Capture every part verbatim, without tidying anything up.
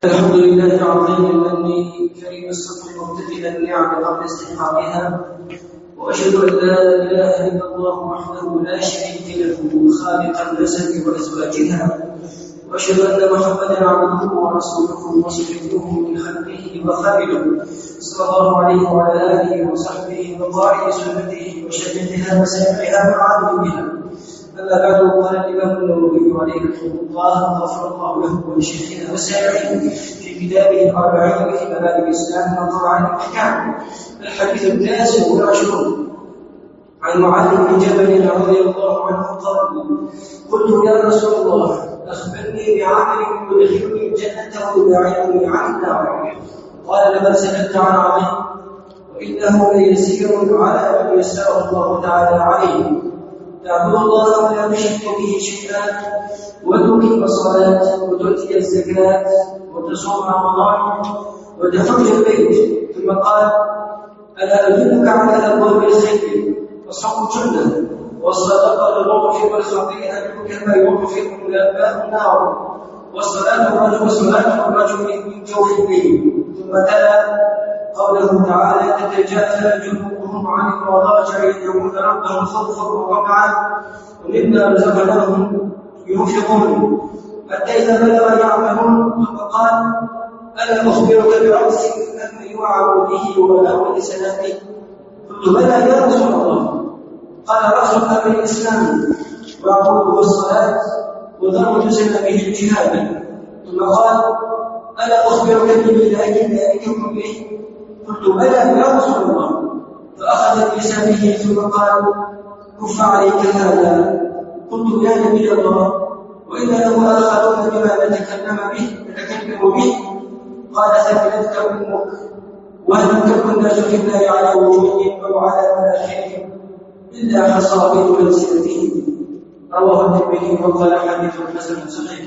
الحمد لله عظيم المن كريم الصدق مبتدئ النعم قبل استحقاقها، واشهد ان لا اله الا الله وحده لا شريك له خالق النسب وازواجها، واشهد ان محمدا عبده ورسوله وصفيه من خلقه وخالقه صلى الله عليه وعلى اله وصحبه وقائد سنته وشهدها وسائرها وعامل بها. أما بعد، قال الإمام النووي عليه رحمه الله غفر الله له ولشيخنا وسائره في كتابه الأربعين في مبادئ الإسلام وقواعد الأحكام الحديث التاسع والعشرون عن معاذ بن جبل رضي الله عنه قال: قلت يا رسول الله أخبرني بعمل يدخلني الجنة ويباعدني عن النار. قال: لقد سألت عن عظيم، وإنه ليسير على من يسره الله تعالى عليه، تعبد الله ولا تشرك به شيئا، وتقيم الصلاة، وتؤتي الزكاة، وتصوم رمضان، وتحج البيت. ثم قال: ألا أدلك على أبواب الخير؟ فصوم جنة، والصدقة للمغفر والخطيئة كما يغفر ملاباه النار، والصلاة الرجل وصلاة الرجل من جوف الليل. ثم تلا قوله تعالى: تتجافى جنوبهم عن المضاجع يدعون ربهم خوفا وطمعا ومما رزقناهم ينفقون، حتى إذا بلغ يعملون فقال: ألا أخبرك برأس أم يوعظ به وأول سنته؟ قلت: بلى يا رسول الله. قال: رأس أمر الإسلام، وعقوله الصلاة، وذروة سنته الجهاد. ثم قال: ألا أخبرك بالله ذلك كله؟ قلت: بلى يا رسول الله. فأخذ بلسانه ثم قال: كف عليك هذا. قلت: يا نبي الله، وإن له آخرون بما نتكلم به نتكلم به. قال: ثكلتك أمك، وهل تكن الناس في الله على وجوههم أو على مناخرهم إلا حصائد ألسنتهم. رواه الترمذي وقال: حديث حسن صحيح.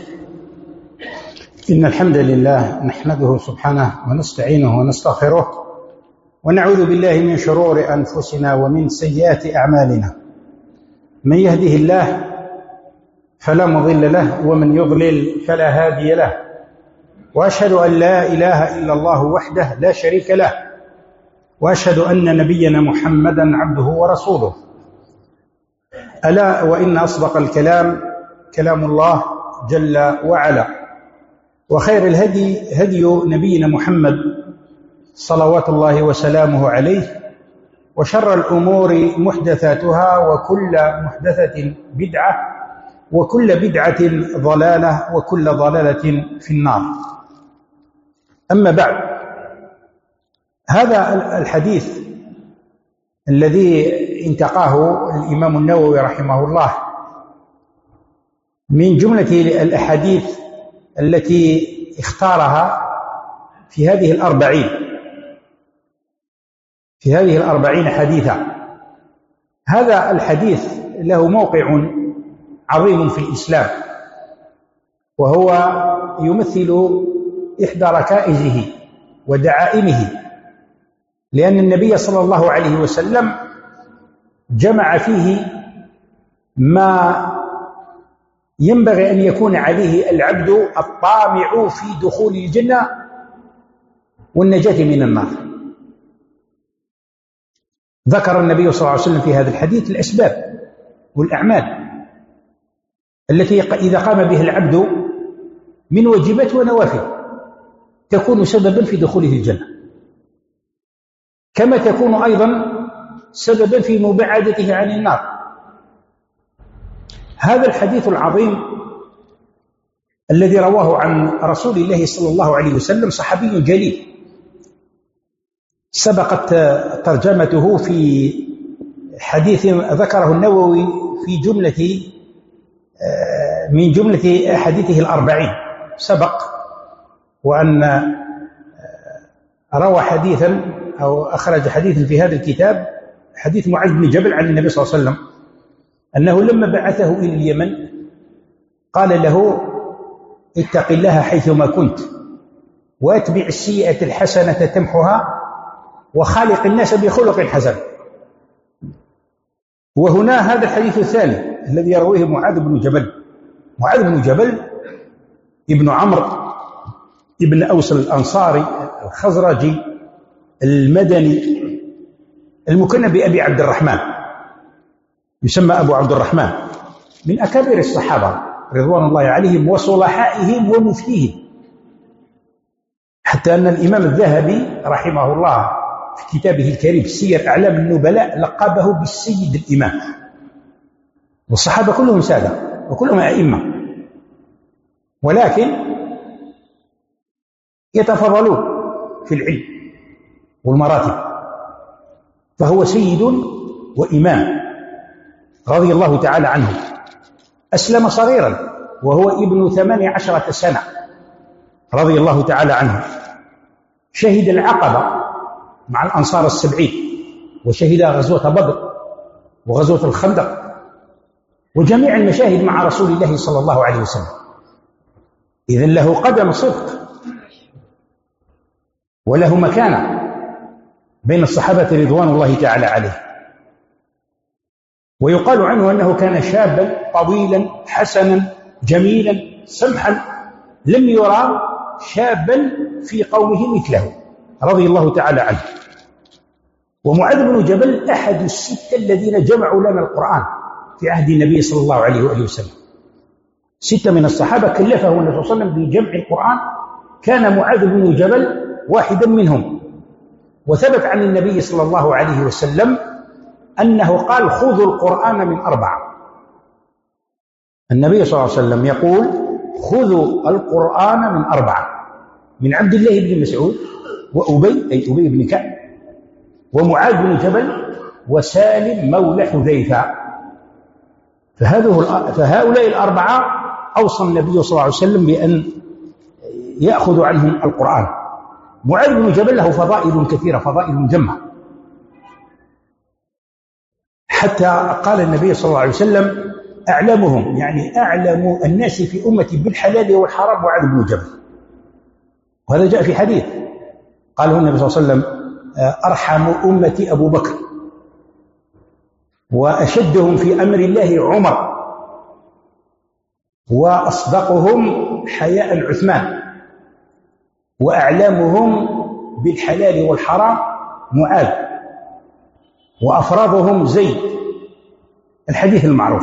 إن الحمد لله نحمده سبحانه ونستعينه ونستغفره، ونعوذ بالله من شرور أنفسنا ومن سيئات أعمالنا. من يهده الله فلا مضل له، ومن يضلل فلا هادي له، وأشهد أن لا إله إلا الله وحده لا شريك له، وأشهد أن نبينا محمدا عبده ورسوله. ألا وإن أصدق الكلام كلام الله جل وعلا، وخير الهدي هدي نبينا محمد صلوات الله وسلامه عليه، وشر الأمور محدثاتها، وكل محدثة بدعة، وكل بدعة ضلالة، وكل ضلالة في النار. أما بعد، هذا الحديث الذي انتقاه الإمام النووي رحمه الله من جملة الأحاديث التي اختارها في هذه الأربعين في هذه الأربعين حديثا. هذا الحديث له موقع عظيم في الإسلام، وهو يمثل إحدى ركائزه ودعائمه، لأن النبي صلى الله عليه وسلم جمع فيه ما ينبغي أن يكون عليه العبد الطامع في دخول الجنة والنجاة من النار. ذكر النبي صلى الله عليه وسلم في هذا الحديث الأسباب والأعمال التي إذا قام بها العبد من واجبات ونوافل تكون سببا في دخوله الجنة، كما تكون أيضا سببا في مباعدته عن النار. هذا الحديث العظيم الذي رواه عن رسول الله صلى الله عليه وسلم صحابي جليل، سبقت ترجمته في حديث ذكره النووي في جملة من جملة حديثه الأربعين، سبق وأن روى حديثا أو أخرج حديثا في هذا الكتاب، حديث معاذ بن جبل عن النبي صلى الله عليه وسلم أنه لما بعثه إلى اليمن قال له: اتق الله حيثما كنت، واتبع السيئة الحسنة تمحها، وخالق الناس بخلق حسن. وهنا هذا الحديث الثاني الذي يرويه معاذ بن جبل. معاذ بن جبل ابن عمرو ابن أوس الأنصاري الخزرجي المدني المكنى بأبي عبد الرحمن، يسمى أبو عبد الرحمن، من أكابر الصحابة رضوان الله عليهم وصلحائهم ومفتيهم، حتى أن الإمام الذهبي رحمه الله في كتابه الكريم سير أعلام النبلاء لقبه بالسيد الإمام. والصحابة كلهم سادة وكلهم أئمة، ولكن يتفضلون في العلم والمراتب، فهو سيد وإمام رضي الله تعالى عنه. أسلم صغيرا وهو ابن ثمان عشرة سنة رضي الله تعالى عنه. شهد العقبة مع الأنصار السبعين، وشهد غزوة بدر وغزوة الخندق وجميع المشاهد مع رسول الله صلى الله عليه وسلم. إذن له قدم صدق وله مكانة بين الصحابة رضوان الله تعالى عليه. ويقال عنه أنه كان شابا طويلا حسنا جميلا سمحا، لم يرى شابا في قومه مثله رضي الله تعالى عنه. ومعاذ بن جبل أحد الستة الذين جمعوا لنا القرآن في عهد النبي صلى الله عليه وآله وسلم. ستة من الصحابة كلفه النبي صلى الله عليه وسلم بجمع القرآن، كان معاذ بن جبل واحدا منهم. وثبت عن النبي صلى الله عليه وسلم أنه قال: خذوا القرآن من أربعة. النبي صلى الله عليه وسلم يقول: خذوا القرآن من أربعة، من عبد الله بن مسعود وأبي أي أبي بن كعب ومعاذ بن جبل وسالم مولى حذيفة. فهؤلاء الأربعة أوصى النبي صلى الله عليه وسلم بأن يأخذ عنهم القرآن. معاذ بن جبل له فضائل كثيرة، فضائل جمة، حتى قال النبي صلى الله عليه وسلم: أعلمهم، يعني أعلم الناس في أمتي بالحلال والحرام معاذ بن جبل. وهذا جاء في حديث قاله النبي صلى الله عليه وسلم: أرحم أمتي أبو بكر، وأشدهم في أمر الله عمر، وأصدقهم حياء عثمان، وأعلمهم بالحلال والحرام معاذ، وأفرادهم زيد. الحديث المعروف.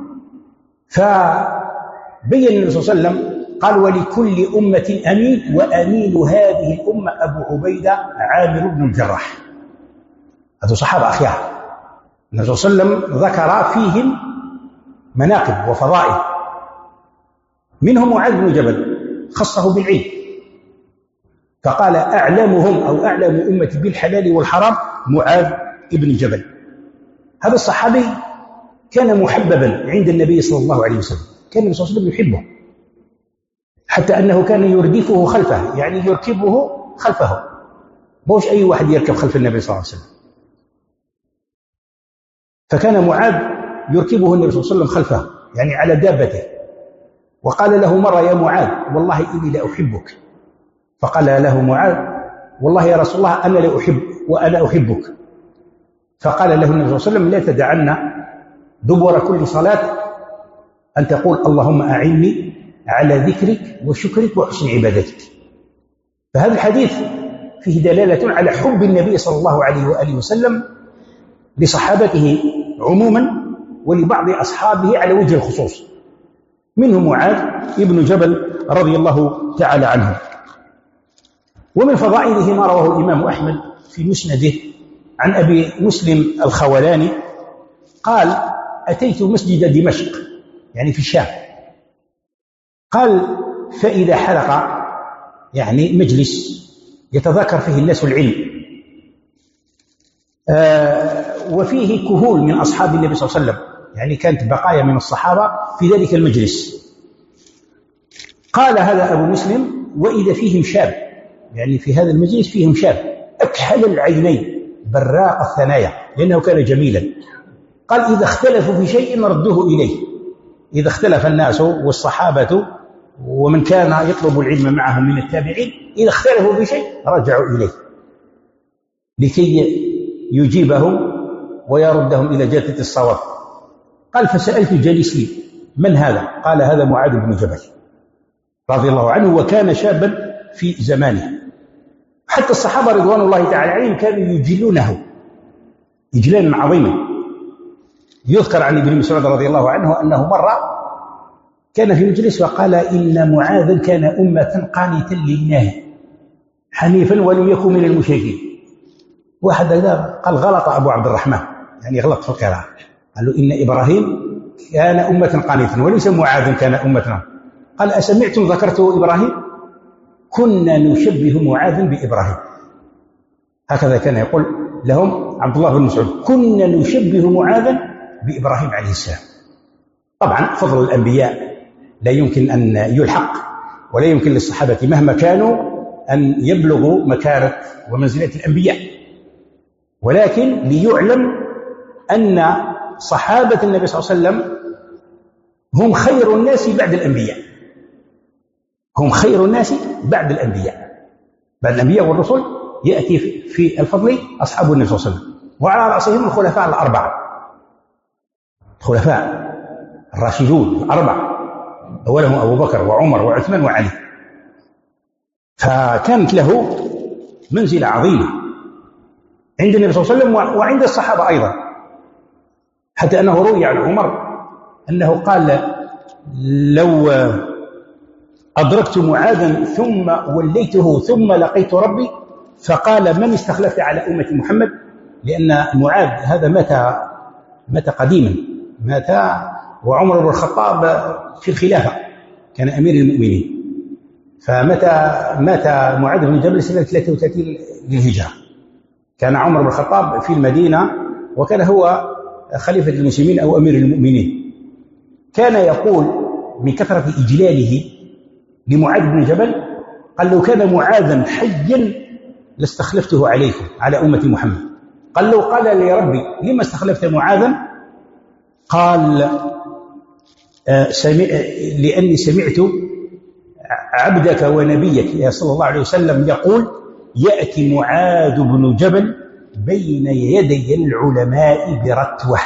فبين النبي صلى الله عليه وسلم قال: ولكل أمة أمين، وأمين هذه الأمة أبو عبيدة عامر بن الجراح. هذا صحابة أخيار النبي صلى الله عليه وسلم ذكر فيهم مناقب وفضائل، منهم معاذ بن جبل خصه بالعلم فقال: أعلمهم أو أعلم أمتي بالحلال والحرام معاذ بن جبل. هذا الصحابي كان محببا عند النبي صلى الله عليه وسلم، كان النبي صلى الله عليه وسلم يحبه، حتى أنه كان يردفه خلفه، يعني يركبه خلفه، موش أي واحد يركب خلف النبي صلى الله عليه وسلم. فكان معاذ يركبه النبي صلى الله عليه وسلم خلفه، يعني على دابته. وقال له مرة: يا معاذ والله إني لأحبك. فقال له معاذ: والله يا رسول الله أنا لا أحب وأنا أحبك. فقال له النبي صلى الله عليه وسلم: لا تدعن دبر كل صلاة أن تقول اللهم أعني على ذكرك وشكرك وحسن عبادتك. فهذا الحديث فيه دلالة على حب النبي صلى الله عليه وآله وسلم لصحابته عموما، ولبعض أصحابه على وجه الخصوص، منهم معاذ ابن جبل رضي الله تعالى عنه. ومن فضائله ما رواه الإمام أحمد في مسنده عن أبي مسلم الخولاني قال: أتيت مسجد دمشق، يعني في الشام، قال: فإذا حلق، يعني مجلس يتذاكر فيه الناس العلم، آه وفيه كهول من أصحاب النبي صلى الله عليه وسلم، يعني كانت بقايا من الصحابة في ذلك المجلس. قال هذا أبو مسلم: وإذا فيهم شاب، يعني في هذا المجلس فيهم شاب أكحل العينين براق الثنايا، لأنه كان جميلا. قال: إذا اختلفوا في شيء ردوه إليه. إذا اختلف الناس والصحابة ومن كان يطلب العلم معهم من التابعين، إذا اختلفوا في شيء رجعوا إليه لكي يجيبهم ويردهم إلى جادة الصواب. قال: فسألت جليسي: من هذا؟ قال: هذا معاذ بن جبل رضي الله عنه، وكان شابا في زمانه. حتى الصحابة رضوان الله تعالى عليهم كانوا يجلونه إجلالا عظيما. يذكر عن ابن مسعود رضي الله عنه أنه مرة كان في مجلس وقال إن معاذا كان أمة قانتا لله حنيفا ولم يكن من المشركين. واحد قال غلط أبو عبد الرحمن، يعني غلط في القراءة، قال له إن إبراهيم كان أمة قانتا وليس معاذ كان أمة. قال أسمعتم ذكرت إبراهيم؟ كنا نشبه معاذ بإبراهيم. هكذا كان يقول لهم عبد الله بن مسعود، كنا نشبه معاذا بإبراهيم عليه السلام. طبعا فضل الأنبياء لا يمكن أن يلحق، ولا يمكن للصحابة مهما كانوا أن يبلغوا مكانة ومنزلة الأنبياء، ولكن ليعلم أن صحابة النبي صلى الله عليه وسلم هم خير الناس بعد الأنبياء، هم خير الناس بعد الأنبياء. بعد الأنبياء والرسل يأتي في الفضل أصحاب النبي صلى الله عليه وسلم، وعلى رأسهم الخلفاء الأربعة، الخلفاء الراشدون الأربعة، أولهم أبو بكر وعمر وعثمان وعلي. فكانت له منزلة عظيمة عند النبي صلى الله عليه وسلم وعند الصحابة أيضا، حتى أنه روي عن عمر أنه قال لو أدركت معاذا ثم وليته ثم لقيت ربي فقال من استخلفت على أمة محمد، لأن معاذ هذا مات مات قديما، مات وعمر بن الخطاب في الخلافة كان أمير المؤمنين، فمتى مات معاذ بن جبل سنة ثلاثة وثلاثين للهجرة. كان عمر بن الخطاب في المدينة وكان هو خليفة المسلمين أو أمير المؤمنين. كان يقول من كثرة إجلاله لمعاذ بن جبل، قال لو كان معاذا حيا لاستخلفته عليكم على أمة محمد. قال له قال لي ربي لما استخلفت معاذا؟ قال آه سمع لأني سمعت عبدك ونبيك يا صلى الله عليه وسلم يقول يأتي معاذ بن جبل بين يدي العلماء برتوة.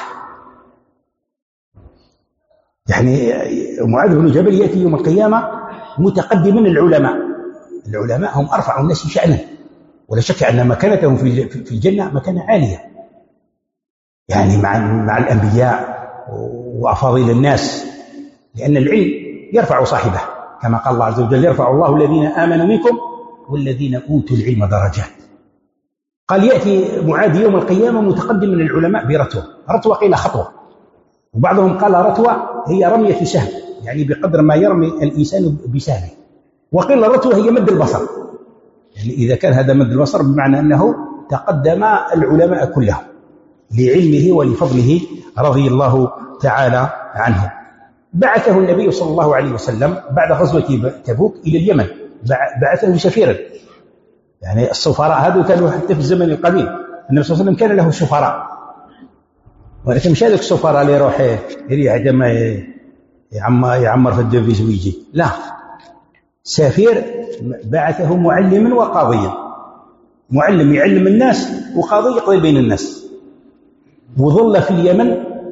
يعني معاذ بن جبل يأتي يوم القيامة متقدما العلماء، العلماء هم أرفع الناس شأنا، ولا شك أن مكانتهم في الجنة مكانة عالية، يعني مع مع الأنبياء وأفاضل الناس، لأن العلم يرفع صاحبه كما قال الله عز وجل يرفع الله الذين آمنوا منكم والذين أوتوا العلم درجات. قال يأتي معاذ يوم القيامة متقدم من العلماء برتوة، رتوة قيل خطوة، وبعضهم قال رتوة هي رمية سهم، يعني بقدر ما يرمي الإنسان بسهمه، وقيل رتوة هي مد البصر، يعني إذا كان هذا مد البصر بمعنى أنه تقدم العلماء كلهم لعلمه ولفضله رضي الله تعالى عنه. بعثه النبي صلى الله عليه وسلم بعد غزوة تبوك إلى اليمن، بعثه سفيرا، يعني السفراء هذو كانوا حتى في الزمن القديم النبي صلى الله عليه وسلم كان له سفراء، ولكن مش هذاك السفراء اللي يروح يريح عندما يعمر في الدوفيز ويجي، لا، سفير بعثه معلما وقاضيا، معلم يعلم الناس وقاضي يقضي بين الناس، وظل في اليمن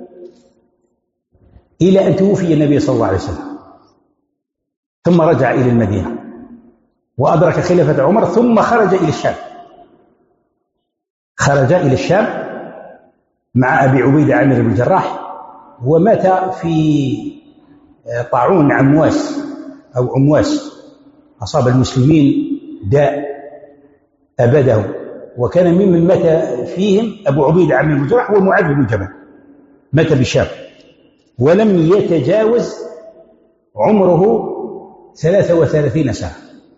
إلى أن توفي النبي صلى الله عليه وسلم، ثم رجع إلى المدينة وأدرك خلافة عمر، ثم خرج إلى الشام، خرج إلى الشام مع أبي عبيدة عامر بن الجراح، ومات في طاعون عمواس أو عمواس، أصاب المسلمين داء أبدهم، وكان ممن مات فيهم أبو عبيدة عامر بن الجراح ومعاذ بن جبل، مات بالشام، ولم يتجاوز عمره ثلاثة وثلاثين سنة،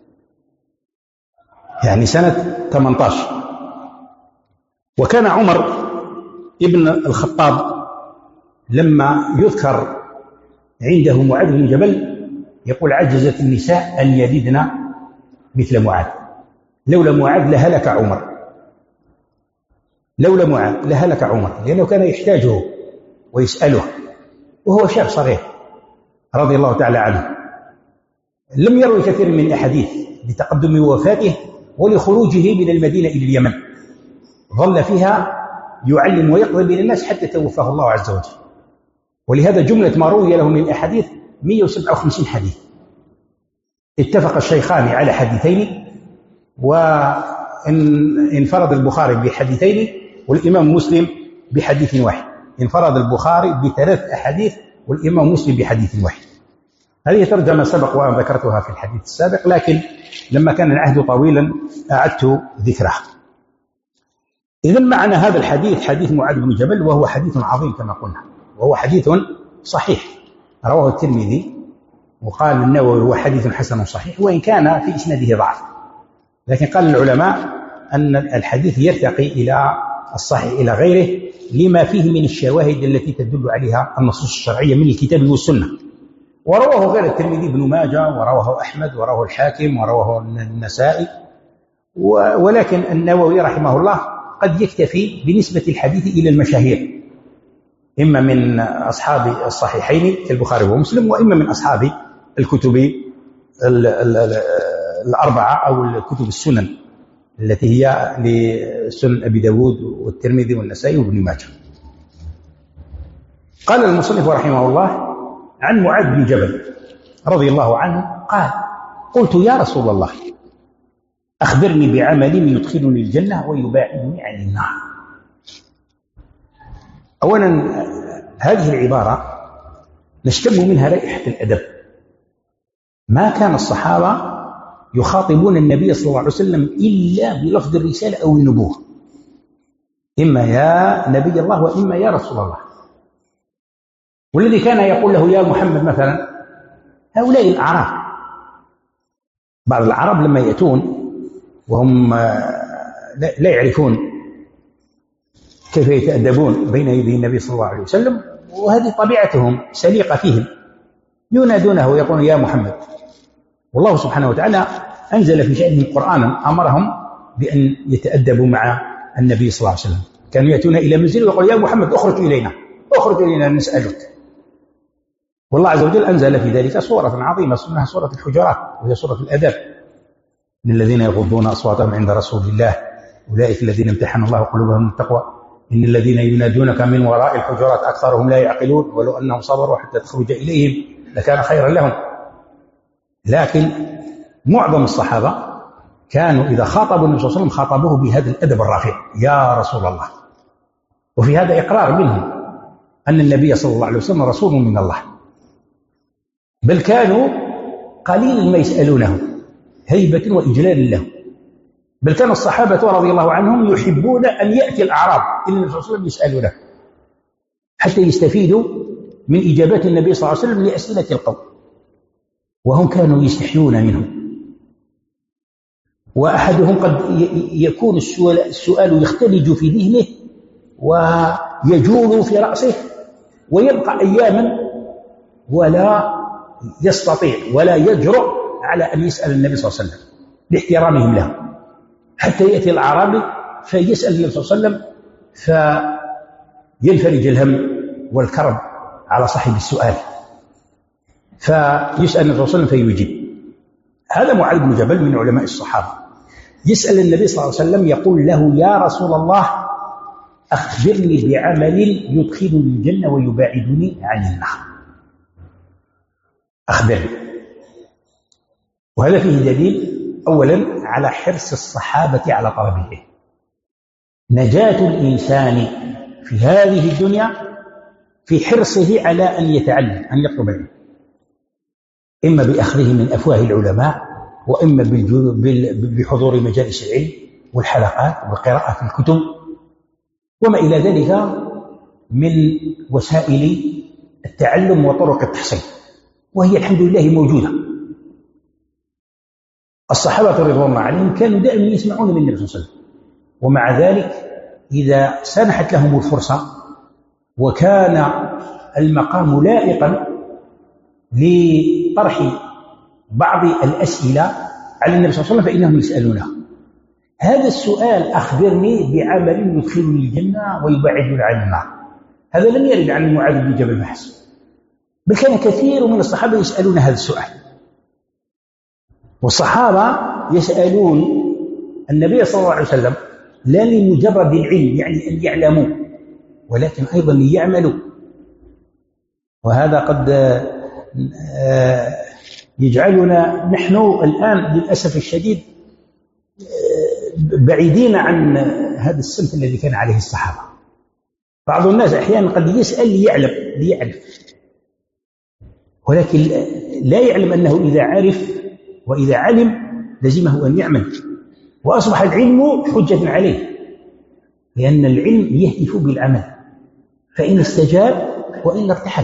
يعني سنة ثمانية عشر. وكان عمر ابن الخطاب لما يذكر عنده معاذ بن جبل يقول عجزت النساء أن يلدن مثل معاذ، لولا معاذ لهلك عمر، لولا معاذ لهلك عمر، لأنه كان يحتاجه ويسأله وهو شاب صغير رضي الله تعالى عنه. لم يروي كثير من الأحاديث لتقدم وفاته ولخروجه من المدينة إلى اليمن، ظل فيها يعلم ويقضي بين الناس حتى توفاه الله عز وجل، ولهذا جملة ما روي له من الأحاديث مئة وسبعة وخمسين حديث، اتفق الشيخان على حديثين، وانفرد البخاري بحديثين والإمام مسلم بحديث واحد. انفرد البخاري بثلاث أحاديث والإمام مسلم بحديث واحد. هذه ترجمة سبق وأنا ذكرتها في الحديث السابق، لكن لما كان العهد طويلا أعدت ذكرها. إذن معنى هذا الحديث حديث معاذ بن جبل، وهو حديث عظيم كما قلنا، وهو حديث صحيح رواه الترمذي، وقال النووي هو حديث حسن صحيح، وإن كان في إسناده ضعف، لكن قال العلماء أن الحديث يرتقي إلى الصحيح إلى غيره لما فيه من الشواهد التي تدل عليها النصوص الشرعية من الكتاب والسنة. ورواه غير الترمذي ابن ماجه، ورواه أحمد، ورواه الحاكم، ورواه النسائي، ولكن النووي رحمه الله قد يكتفي بنسبة الحديث إلى المشاهير، إما من أصحاب الصحيحين كالبخاري ومسلم، وإما من أصحاب الكتب الأربعة أو الكتب السنن التي هي لسنن أبي داود والترمذي والنسائي وابن ماجه. قال المصنف رحمه الله عن معاذ بن جبل رضي الله عنه قال: قلت يا رسول الله أخبرني بعمل يدخلني الجنة ويباعدني عن النار. أولا هذه العبارة نشتم منها رائحة الأدب. ما كان الصحابة يخاطبون النبي صلى الله عليه وسلم إلا بلفظ الرسالة أو النبوة، إما يا نبي الله وإما يا رسول الله. والذي كان يقول له يا محمد مثلا هؤلاء الأعراب. بعض العرب لما يأتون وهم لا يعرفون كيف يتأدبون بين يدي النبي صلى الله عليه وسلم، وهذه طبيعتهم سليقة فيهم، ينادونه ويقولون يا محمد. والله سبحانه وتعالى أنزل في شأنهم قرآنا أمرهم بأن يتأدبوا مع النبي صلى الله عليه وسلم. كانوا يأتون إلى منزل ويقول يا محمد أخرج إلينا أخرج إلينا نسألك. والله عز وجل أنزل في ذلك سورة عظيمة اسمها سورة الحجرات، وهي سورة الأدب: إن الذين يغضون أصواتهم عند رسول الله أولئك الذين امتحن الله قلوبهم للتقوى إن الذين ينادونك من وراء الحجرات أكثرهم لا يعقلون ولو أنهم صبروا حتى تخرج إليهم لكان خيرا لهم. لكن معظم الصحابة كانوا إذا خاطبوا النبي صلى الله عليه وسلم خاطبوه بهذا الأدب الرفيع: يا رسول الله. وفي هذا إقرار منهم أن النبي صلى الله عليه وسلم رسول من الله، بل كانوا قليلا ما يسألونه هيبة وإجلال له. بل كان الصحابة رضي الله عنهم يحبون أن يأتي الأعراب إلى النبي صلى الله عليه وسلم يسألونه حتى يستفيدوا من إجابات النبي صلى الله عليه وسلم لأسئلة القوم، وهم كانوا يستحيون منه. وأحدهم قد يكون السؤال يختلج في ذهنه ويجول في رأسه ويبقى أياما ولا يستطيع ولا يجرؤ على أن يسأل النبي صلى الله عليه وسلم لاحترامهم له، حتى يأتي الأعرابي فيسأل النبي صلى الله عليه وسلم فينفرج الهم والكرب على صاحب السؤال، فيسأل النبي صلى الله عليه وسلم فيجيب. هذا معاذ بن جبل من علماء الصحابة يسأل النبي صلى الله عليه وسلم يقول له يا رسول الله أخبرني بعمل يدخلني الجنة ويباعدني عن النار. أخبرني. وهذا فيه دليل أولا على حرص الصحابة على طلبه. نجاة الإنسان في هذه الدنيا في حرصه على أن يتعلم، أن يطلب العلم، إما بأخذه من أفواه العلماء، وإما بحضور مجالس العلم والحلقات والقراءة في الكتب وما إلى ذلك من وسائل التعلم وطرق التحصيل، وهي الحمد لله موجودة. الصحابة رضوان الله عليهم كانوا دائما يسمعون من النبي صلى الله عليه وسلم، ومع ذلك إذا سنحت لهم الفرصة وكان المقام لائقا لطرح بعض الأسئلة على النبي صلى الله عليه وسلم فإنهم يسألونه. هذا السؤال أخبرني بعمل يدخلني الجنة ويبعدني عن النار، هذا لم يرد عن معاذ بن جبل فحسب، بل كان كثير من الصحابة يسألون هذا السؤال. والصحابة يسألون النبي صلى الله عليه وسلم لا لمجرد العلم يعني أن يعلموا، ولكن أيضا ليعملوا. وهذا قد يجعلنا نحن الآن للأسف الشديد بعيدين عن هذا السمت الذي كان عليه الصحابة. بعض الناس أحيانا قد يسأل ليعلم ليعرف، ولكن لا يعلم أنه إذا عرف وإذا علم لزمه أن يعمل، وأصبح العلم حجة عليه، لأن العلم يهدف بالعمل، فإن استجاب وإلا ارتحل.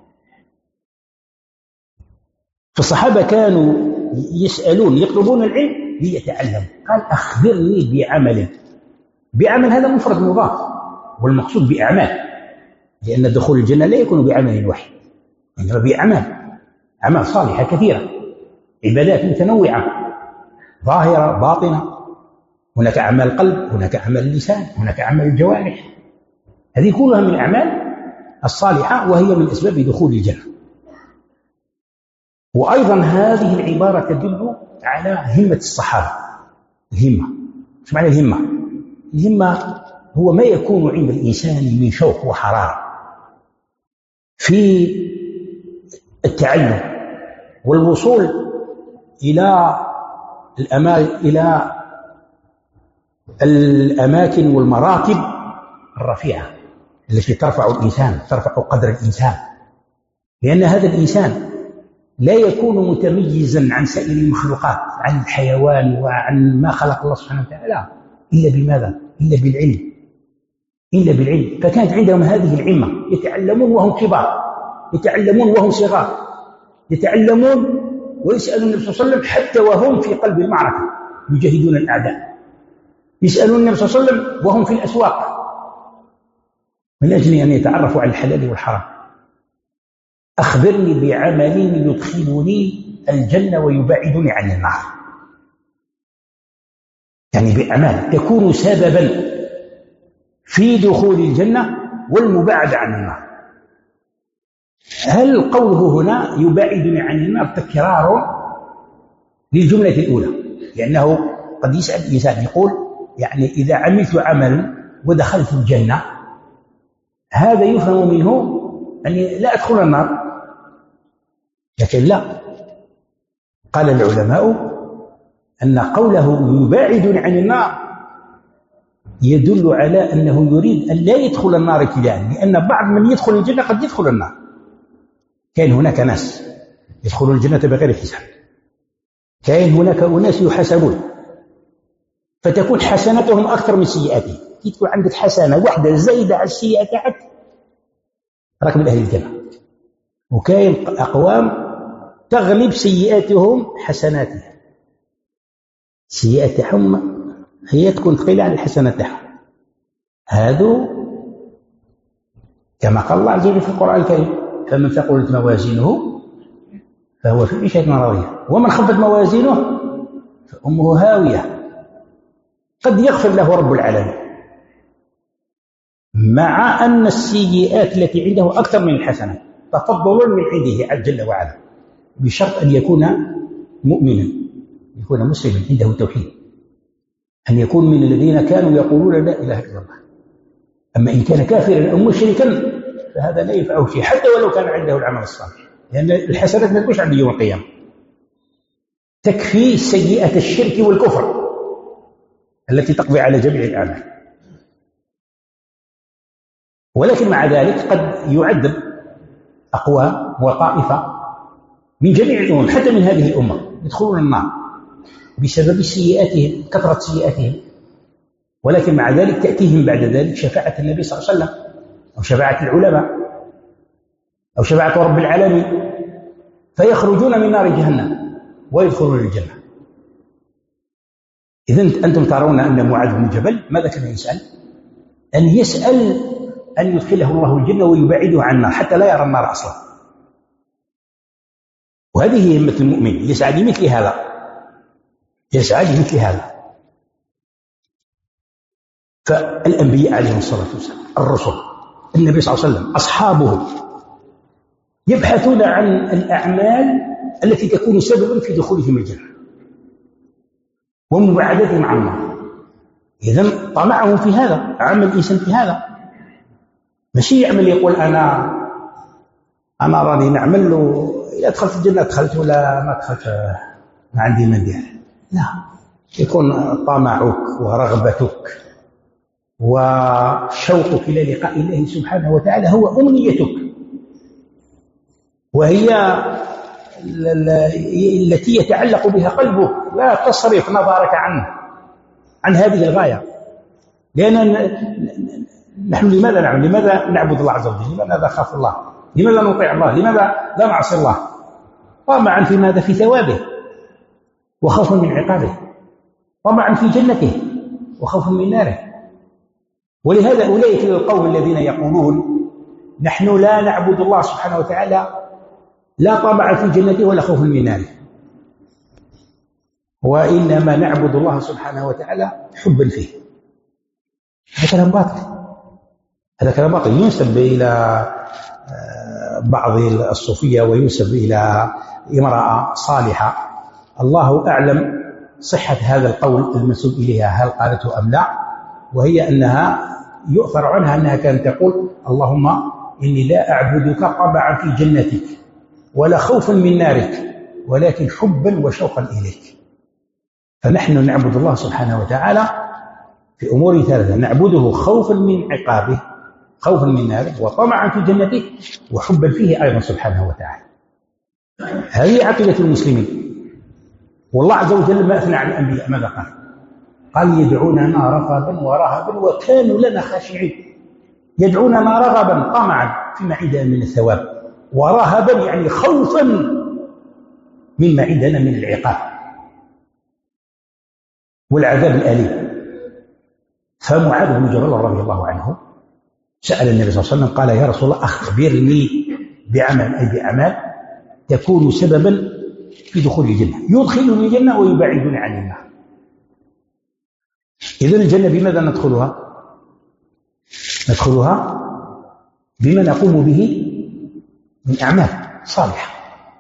فالصحابة كانوا يسألون يطلبون العلم ليتعلم. قال أخبرني بعمل. بعمل هذا مفرد مضاف، والمقصود بأعمال، لأن دخول الجنة لا يكون بعمل واحد، إنما بأعمال، أعمال صالحة كثيرة، عبادات متنوعة ظاهرة باطنة. هناك أعمال قلب، هناك أعمال اللسان، هناك أعمال الجوارح، هذه كلها من الأعمال الصالحة، وهي من أسباب دخول الجنة. وأيضا هذه العبارة تدل على همة الصحابة. الهمة، ايش معنى الهمة؟ الهمة هو ما يكون عند الإنسان من شوق وحرارة في التعلم والوصول إلى الأماكن إلى الأماكن والمراتب الرفيعة التي ترفع الإنسان، ترفع قدر الإنسان، لأن هذا الإنسان لا يكون متميزا عن سائر المخلوقات، عن الحيوان وعن ما خلق الله سبحانه وتعالى، إلا بماذا؟ إلا بالعلم، إلا بالعلم. فكانت عندهم هذه العلمة، يتعلمون وهم كبار، يتعلمون وهم صغار، يتعلمون ويسألون النبي صلى الله عليه وسلم حتى وهم في قلب المعركة يجاهدون الأعداء، يسألون النبي صلى الله عليه وسلم وهم في الأسواق من أجل أن يتعرفوا على الحلال والحرام. أخبرني بعمل يدخلني الجنة ويبعدني عن النار، يعني بأعمال تكون سببا في دخول الجنة والمباعدة عن النار. هل قوله هنا يبعدني عن النار تكرار للجملة الأولى؟ لأنه قد يسأل الإنسان يقول يعني إذا عملت عملا ودخلت الجنة هذا يفهم منه أني لا أدخل النار، لكن لا. قال العلماء أن قوله يباعد عن النار يدل على أنه يريد أن لا يدخل النار ابتداء، لأن بعض من يدخل الجنة قد يدخل النار. كان هناك ناس يدخلون الجنة بغير حساب، كان هناك أناس يحاسبون فتكون حسناتهم أكثر من سيئاتهم، تكون عندك حسنة واحدة زايدة على السيئة تاعك راك من أهل الجنة. وكاين أقوام تغلب سيئاتهم حسناتهم، سيئاتهم هي تكون ثقيلة عن الحسنات تاعهم. هذا كما قال الله عز وجل في القرآن الكريم فمن ثقلت موازينه فهو في عيشة راضية ومن خفت موازينه فأمه هاوية. قد يغفر له رب العالمين مع أن السيئات التي عنده أكثر من الحسنات، تفضل من عنده جل وعلا، بشرط أن يكون مؤمنا، يكون مسلما عنده توحيد، أن يكون من الذين كانوا يقولون لا إله إلا الله. أما إن كان كافرا أو مشركا فهذا لا ينفعه شيء حتى ولو كان عنده العمل الصالح، لأن الحسنات ما تكونش عند يوم القيامة، تكفي سيئة الشرك والكفر التي تقضي على جميع الأعمال. ولكن مع ذلك قد يعذب أقوام وطائفة من جميع الأمم حتى من هذه الأمة يدخلون النار بسبب سيئاتهم، كثرة سيئاتهم، ولكن مع ذلك تأتيهم بعد ذلك شفاعة النبي صلى الله عليه وسلم أو شفاعة العلماء أو شفاعة رب العالمين فيخرجون من نار جهنم ويدخلون الجنة. إذن أنتم ترون أن معاذ بن جبل ماذا كان يسأل؟ أن يسأل أن يدخله الله الجنة ويبعده عن النار حتى لا يرى النار أصلا. وهذه همة المؤمن، يسعى لمثل هذا، يسعى لمثل هذا. فالأنبياء عليهم الصلاة والسلام، الرسل، النبي صلى الله عليه وسلم، أصحابه يبحثون عن الأعمال التي تكون سببا في دخولهم الجنة ومباعدتهم عن النار. إذن طمعهم في هذا، عمل الإنسان في هذا، ماشي يعمل يقول أنا أنا راني نعمل له إذا دخلت الجنة دخلت ولا ما دخلت ما عندي من دير. لا، يكون طمعك ورغبتك وشوقك إلى لقاء الله سبحانه وتعالى هو أمنيتك، وهي التي يتعلق بها قلبك. لا تصرف نظرك عنه عن هذه الغاية. لأن نحن لماذا نعمل؟ لماذا نعبد الله عز وجل؟ لماذا نخاف الله؟ لماذا نطيع الله؟ لماذا لا نعصي الله؟ طمعا في ماذا؟ في ثوابه وخوفا من عقابه، طمعا في جنته وخوفا من ناره. ولهذا أولئك القوم الذين يقولون نحن لا نعبد الله سبحانه وتعالى لا طمعا في جنته ولا خوفا من ناره، وإنما نعبد الله سبحانه وتعالى حبا فيه. هذا كلام باطل، هذا كلام باطل ينسب إلى بعض الصوفية وينسب إلى امرأة صالحة، الله أعلم صحة هذا القول المنسوب إليها هل قالته أم لا، وهي أنها يؤثر عنها أنها كانت تقول اللهم إني لا أعبدك طمعا في جنتك ولا خوفا من نارك ولكن حبا وشوقا إليك. فنحن نعبد الله سبحانه وتعالى في أمور ثلاثة: نعبده خوفا من عقابه، خوفا من ناره، وطمعا في جنته، وحبا فيه أيضا سبحانه وتعالى. هذه عقيدة المسلمين. والله عز وجل ما أثنى على الأنبياء ماذا قال؟ قال يدعوننا رغبا ورهبا وكانوا لنا خاشعين. يدعوننا رغبا طمعا فيما عندنا من الثواب، ورهبا يعني خوفا مما عندنا من العقاب والعذاب الأليم. فمعاذ بن جبل رضي الله عنه سأل النبي صلى الله عليه وسلم قال يا رسول الله أخبرني بعمل أي بأعمال تكون سببا في دخول الجنة، يدخلني الجنة ويبعدني عن النار. إذن الجنة بماذا ندخلها؟ ندخلها بما نقوم به من أعمال صالحة.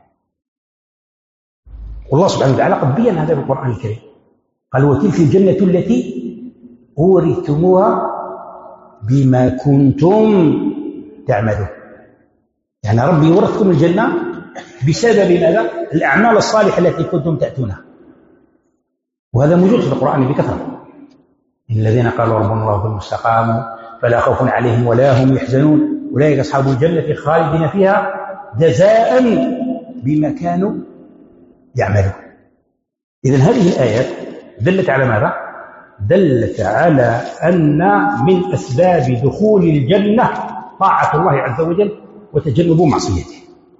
والله سبحانه وتعالى قد بين هذا في القرآن الكريم، قال وتلك الجنة التي أورثتموها بما كنتم تعملون. يعني ربي يورثكم الجنة بسبب ماذا؟ الأعمال الصالحة التي كنتم تأتونها. وهذا موجود في القرآن بكثرة. الذين قالوا ربنا الله ثم استقاموا فلا خوف عليهم ولا هم يحزنون أولئك أصحاب الجنة خالدين فيها جزاء بما كانوا يعملون. إذن هذه الآيات دلت على ماذا؟ دلت على أن من أسباب دخول الجنة طاعة الله عز وجل وتجنب معصيته.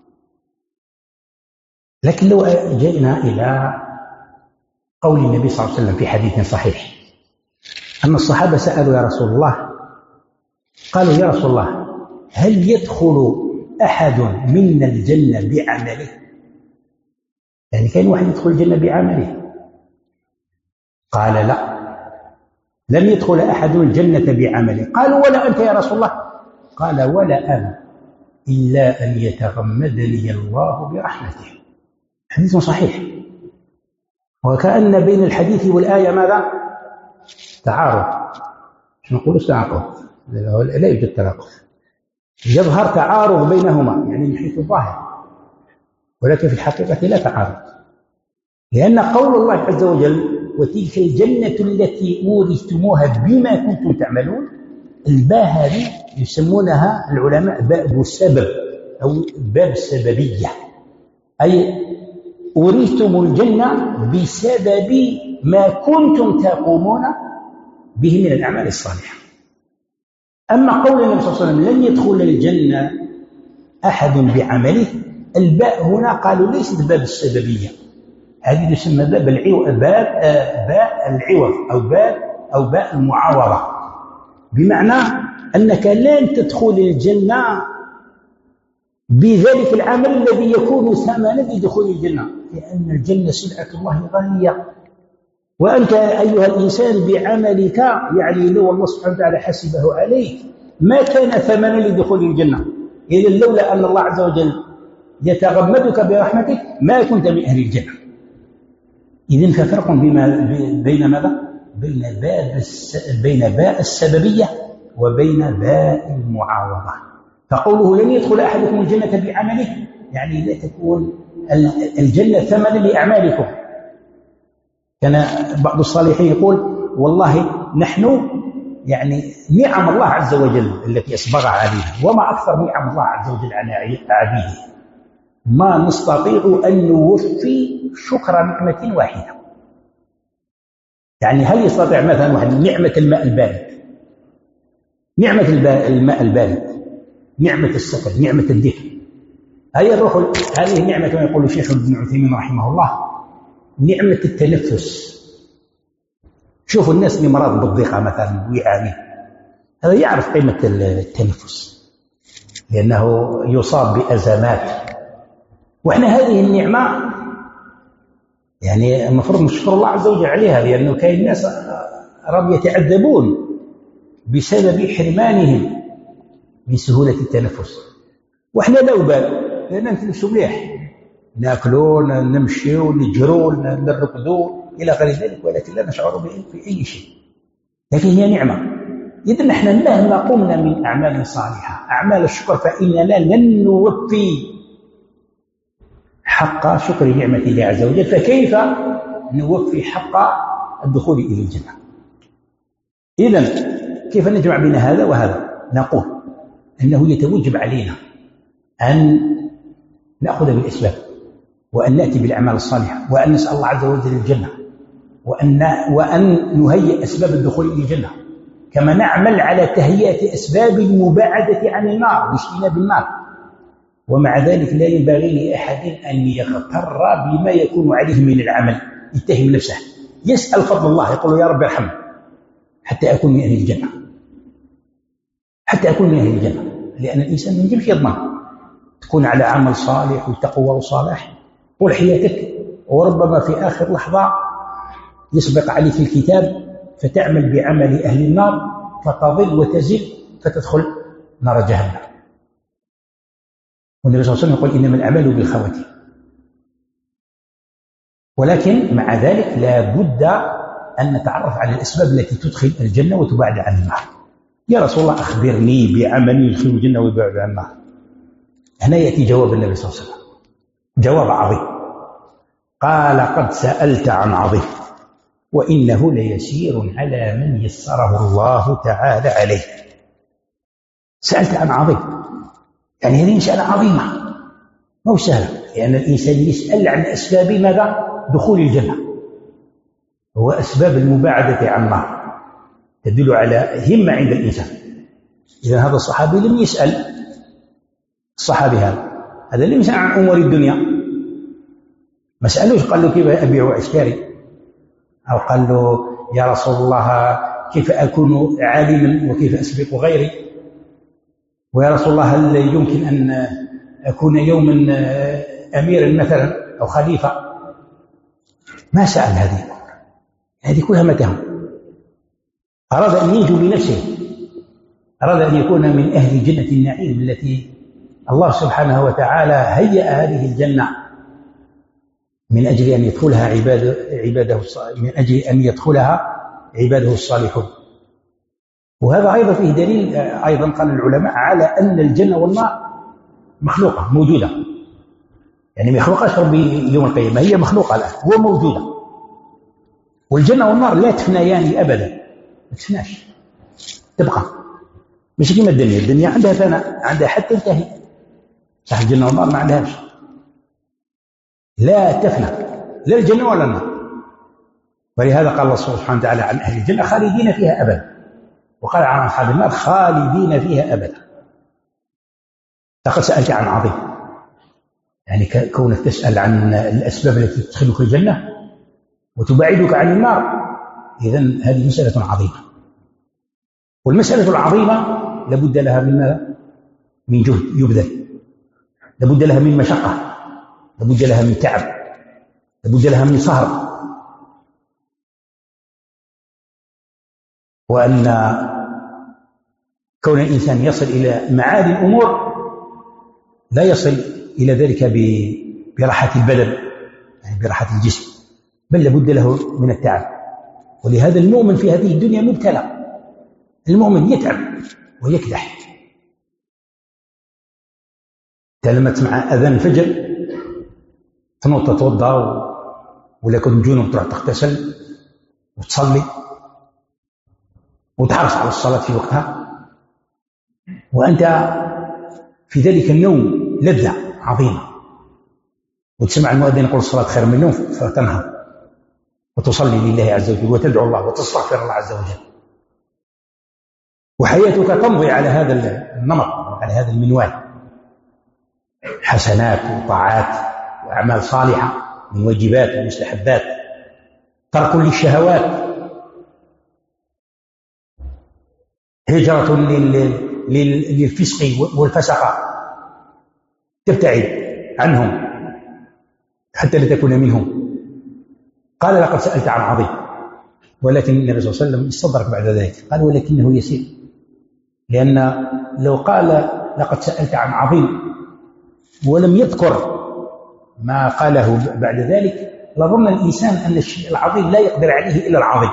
لكن لو جئنا إلى قول النبي صلى الله عليه وسلم في حديث صحيح أن الصحابة سألوا يا رسول الله، قالوا يا رسول الله هل يدخل أحد منا الجنة بعمله؟ يعني كان واحد يدخل الجنة بعمله؟ قال لا، لم يدخل أحد الجنة بعمله. قالوا ولا أنت يا رسول الله؟ قال ولا أنا إلا أن يتغمدني الله برحمته. حديث صحيح. وكأن بين الحديث والآية ماذا؟ تعارض. شو نقول تعارض؟ لا يوجد تناقض، يظهر تعارض بينهما يعني من حيث الظاهر، ولكن في الحقيقة لا تعارض، لأن قول الله عز وجل وتلك الجنة التي أورثتموها بما كنتم تعملون، الباء هذه يسمونها العلماء باب السبب أو باب السببية، أي أورثتم الجنة بسبب ما كنتم تقومون به من الأعمال الصالحة. أما قول النبي صلى الله عليه وسلم لن يدخل الجنة أحد بعمله، الباء هنا قالوا ليست باب السببية، هذه يسمى باب العوض، باب باء العوض أو باب أو باء المعاوضة، بمعنى أنك لن تدخل الجنة بذلك العمل الذي يكون ثمنا لدخول الجنة، لأن الجنة سلعة الله غالية، وأنت أيها الإنسان بعملك يعني لو الله سبحانه وتعالى حسبه عليك ما كان ثمنا لدخول الجنة. إذن لولا أن الله عز وجل يتغمدك برحمتك ما كنت من أهل الجنة. إذن ففرق بين ماذا؟ بين باب بين باء السببية وبين باء المعاوضة. فقوله لن يدخل أحدكم الجنة بعمله يعني لا تكون الجنة ثمنا لأعمالكم. كان بعض الصالحين يقول والله نحن يعني نعم الله عز وجل التي أسبغ علينا، وما أكثر نعم الله عز وجل على عبيده، ما نستطيع أن نوفي شكر نعمة واحدة. يعني هل يستطيع مثلا واحد نعمة الماء البارد، نعمة الماء البارد، نعمة السكن، نعمة الذكر، هي الروح، هذه نعمة كما يقول الشيخ ابن عثيمين رحمه الله، نعمة التنفس. شوفوا الناس اللي مرض بالضيقة مثلا ويعاني، هذا يعرف قيمة التنفس لأنه يصاب بأزمات. وإحنا هذه النعمة يعني المفروض نشكر الله عز وجل عليها، لأنه كاين ناس رب يتعذبون بسبب حرمانهم من سهولة التنفس، وإحنا لا أبال لأننا نتنفسوا مليح، ناكلون نمشيوا نجرون نركضوا إلى غير ذلك، ولكن لا نشعر بأي شيء، لكن هي نعمة. إذن نحن مهما قمنا من أعمال صالحة أعمال الشكر فإننا لن نوفي حق شكر نعمة الله عز وجل، فكيف نوفي حق الدخول إلى الجنة؟ إذن كيف نجمع بين هذا وهذا؟ نقول أنه يتوجب علينا أن نأخذ بالأسباب، وأن نأتي بالأعمال الصالحة، وأن نسأل الله عز وجل الجنة، وأن, وأن نهيئ أسباب الدخول إلى الجنة، كما نعمل على تهيئة أسباب المباعدة عن النار واجتناب النار. ومع ذلك لا ينبغي لأحد أن يغتر بما يكون عليه من العمل، يتهم نفسه، يسأل فضل الله، يقول يا رب ارحمني حتى أكون من أهل الجنة، حتى أكون من أهل الجنة، لأن الإنسان من جمش يضمن تكون على عمل صالح وتقوى وصلاح طول حياتك، وربما في آخر لحظة يسبق عليك الكتاب فتعمل بعمل أهل النار فتضل وتزل فتدخل نار جهنم. والنبي صلى الله عليه وسلم يقول إنما الأعمال بالخواتيم. ولكن مع ذلك لا بد أن نتعرف على الأسباب التي تدخل الجنة وتبعد عن النار. يا رسول الله أخبرني بعمل يدخل الجنة ويبعد عن النار. هنا يأتي جواب النبي صلى الله عليه وسلم، جواب عظيم، قال قد سألت عن عظيم وإنه ليسير على من يسره الله تعالى عليه. سألت عن عظيم، يعني هذه مسألة عظيمة، ما هو سهلة، لأن الإنسان يسأل عن أسباب ماذا؟ دخول الجنة، هو أسباب المباعدة عن النار، تدل على همة عند الإنسان. إذا هذا الصحابي لم يسأل، الصحابي هذا هذا لم يسأل عن أمور الدنيا، ما سألوش قال له كيف أبيع وأشتري، أو قال له يا رسول الله كيف أكون عالما وكيف أسبق غيري، ويا رسول الله هل يمكن أن أكون يوما أميرا مثلا أو خليفة. ما سأل هذه الأمور، هذه كلها متهم. أراد أن ينجو بنفسه، أراد أن يكون من أهل جنة النعيم التي الله سبحانه وتعالى هيأ هذه الجنة من أجل أن يدخلها عباده, عباده من أجل أن يدخلها عباده الصالحون. وهذا أيضا فيه دليل، أيضا قال العلماء على أن الجنة والنار مخلوقة موجودة، يعني ما يخلقهاش ربي يوم القيامة، هي مخلوقة الآن وموجودة. والجنة والنار لا تفنيان أبدا، ما تفناش، تبقى، مش كما الدنيا، الدنيا عندها فناء، عندها حتى تنتهي، صح الجنة والنار ما عندهاش، لا تفنى لا الجنة ولا النار. ولهذا قال الله سبحانه وتعالى عن أهل الجنة خالدين فيها أبدا، وقال عن أصحاب النار خالدين فيها أبدا. لقد سألت عن عظيم، يعني كونك تسأل عن الأسباب التي تدخلك الجنة وتبعدك عن النار، إذن هذه مسألة عظيمة. والمسألة العظيمة لابد لها من من جهد يبذل، لابد لها من مشقة، لابد لها من تعب، لابد لها من سهر. وأن كون الإنسان يصل إلى معالي الأمور لا يصل إلى ذلك براحة البدن، يعني براحة الجسم، بل لابد له من التعب. ولهذا المؤمن في هذه الدنيا مبتلى، المؤمن يتعب ويكدح. لما تسمع أذان الفجر تنوض تتوضا، ولا كنت جنوب تروح تغتسل وتصلي وتحرص على الصلاة في وقتها، وأنت في ذلك النوم لذة عظيمة، وتسمع المؤذن يقول الصلاة خير من النوم فتنهض وتصلي لله عز وجل وتدعو الله وتستغفر الله عز وجل، وحياتك تمضي على هذا النمط، على هذا المنوال، حسنات وطاعات وأعمال صالحة من واجبات ومستحبات، ترك للشهوات، هجرة للفسق والفسقة، تبتعد عنهم حتى لا تكون منهم. قال لقد سألت عن عظيم، ولكن النبي صلى الله عليه وسلم استدرك بعد ذلك قال ولكنه يسير، لأن لو قال لقد سألت عن عظيم ولم يذكر ما قاله بعد ذلك لظن الإنسان أن الشيء العظيم لا يقدر عليه إلا العظيم،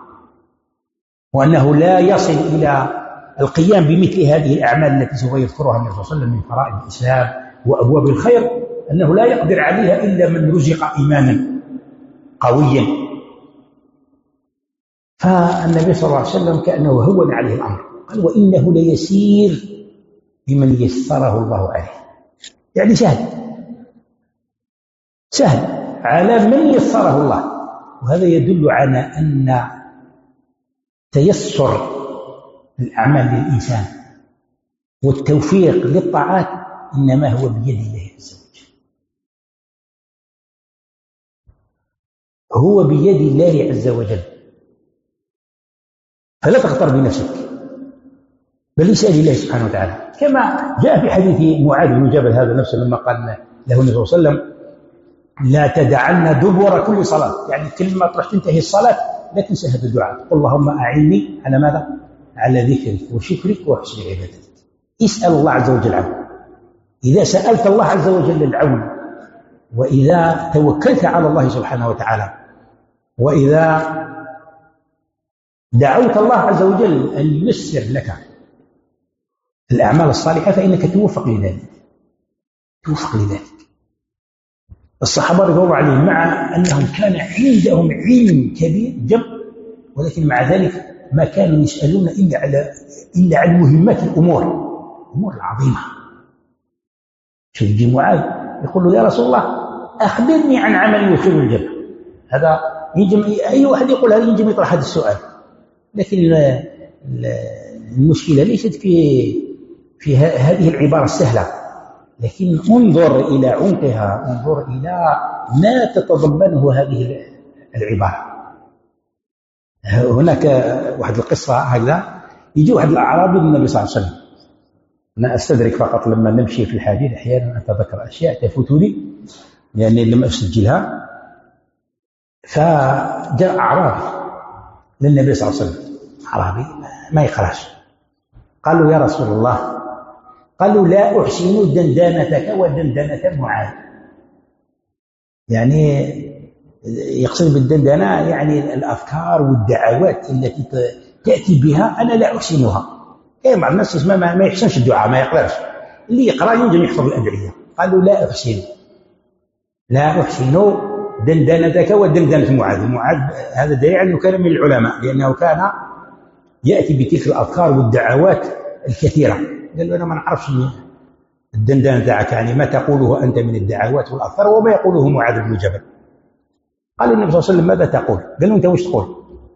وأنه لا يصل إلى القيام بمثل هذه الأعمال التي سوف يذكرها النبي صلى الله عليه وسلم من فرائض الإسلام وأبواب الخير، أنه لا يقدر عليها إلا من رزق إيمانا قويا. فالنبي صلى الله عليه وسلم كأنه هون عليه الأمر، قال وإنه ليسير لمن يسره الله عليه، يعني سهل سهل على من يسره الله. وهذا يدل على أن تيسر الأعمال للإنسان والتوفيق للطاعات إنما هو بيد الله عز وجل، هو بيد الله عز وجل، فلا تغتر بنفسك بل اسأل الله سبحانه وتعالى، كما جاء في حديث معاذ بن جبل هذا نفسه لما قال له النبي صلى الله عليه وسلم لا تدعن دبر كل صلاة، يعني كل ما تروح تنتهي الصلاة لا تنسى هذا الدعاء، قل اللهم أعني على ماذا؟ على ذكرك وشكرك وحسن عبادتك. اسأل الله عز وجل عنه. إذا سألت الله عز وجل العون، وإذا توكلت على الله سبحانه وتعالى، وإذا دعوت الله عز وجل أن ييسر لك الأعمال الصالحة فإنك توفق لذلك توفق لذلك. الصحابة رضي الله عليهم مع أنهم كان عندهم علم كبير جم، ولكن مع ذلك ما كانوا يسألون إلا على إلا عن مهمات الأمور الأمور العظيمة. شوف يجي معاذ يقول له يا رسول الله أخبرني عن عمل يدخل الجنة. هذا يجم أي واحد يقول هذا يجم يطرح هذا السؤال، لكن المشكلة ليست في في هذه العبارة السهلة، لكن انظر إلى عمقها، انظر إلى ما تتضمنه هذه العبارة. هناك واحد القصة هكذا، يجي واحد الأعرابي للنبي صلى الله عليه وسلم، أنا أستدرك فقط لما نمشي في الحديث أحيانا أتذكر أشياء تفوتني لأني لم أسجلها. فجاء أعرابي للنبي صلى الله عليه وسلم، أعرابي ما يقراش، قال له يا رسول الله، قالوا لا أحسن دندانتك ودندنة معاذ، يعني يقصد بالدندنة يعني الأفكار والدعوات التي تأتي بها أنا لا أحسنها. إيه مع الناس اسمه ما, ما يحسنش الدعاء، ما يقدرش، اللي يقرأ ينجم يحفظ الأدعية. قالوا لا أحسن لا أحسن دندنتك ودندنة معاذ. معاذ هذا دليل أنه كان من العلماء، لأنه كان يأتي بتلك الأفكار والدعوات الكثيرة. قال له أنا ما نعرفش الدندنة تاعك، يعني ما تقوله أنت من الدعوات والأفكار وما يقوله معاذ بن جبل. قال النبي صلى الله عليه وسلم ماذا تقول؟ قال له أنت وش تقول؟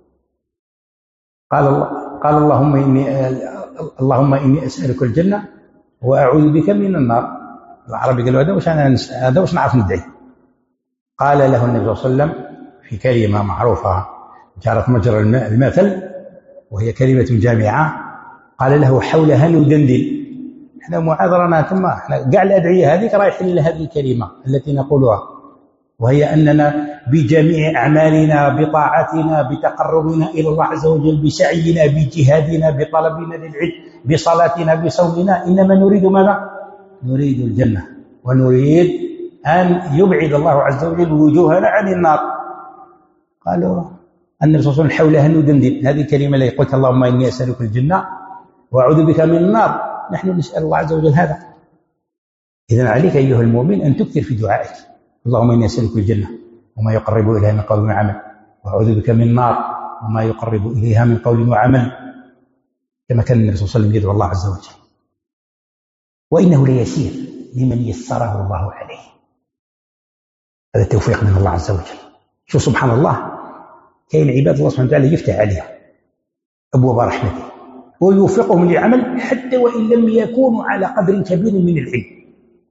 قال الله قال اللهم إني اللهم إني أسألك الجنة وأعوذ بك من النار. العربي قال له هذا وش أنا هذا وش نعرف ندعي؟ قال له النبي صلى الله عليه وسلم في كلمة معروفة جرت مجرى المثل وهي كلمة جامعة، قال له حولها ندندن. احنا معاذرنا ثم احنا قاع الأدعية هذه رايحين لهذه الكلمة التي نقولها، وهي أننا بجميع أعمالنا بطاعتنا بتقربنا إلى الله عز وجل بسعينا بجهادنا بطلبنا للعلم بصلاتنا بصومنا إنما نريد ماذا؟ نريد الجنة، ونريد أن يبعد الله عز وجل وجوهنا عن النار. قالوا النبي صلى الله عليه وسلم حولها ندندن، هذه الكلمة التي قلت اللهم إني أسألك الجنة وأعوذ بك من النار، نحن نسأل الله عز وجل هذا. إذن عليك أيها المؤمن أن تكثر في دعائك. اللهم إني أسألك الجنة وما يقرب إليها من قول وعمل، وأعوذ بك من النار وما يقرب إليها من قول وعمل، كما كان النبي صلى الله عليه وسلم يدعو الله عز وجل. وإنه ليسير لمن يسره الله عليه. هذا التوفيق من الله عز وجل. شوف سبحان الله، كاين عباد الله سبحانه وتعالى يفتح عليهم أبواب رحمته ويوفقهم للعمل حتى وإن لم يكونوا على قدر كبير من العلم.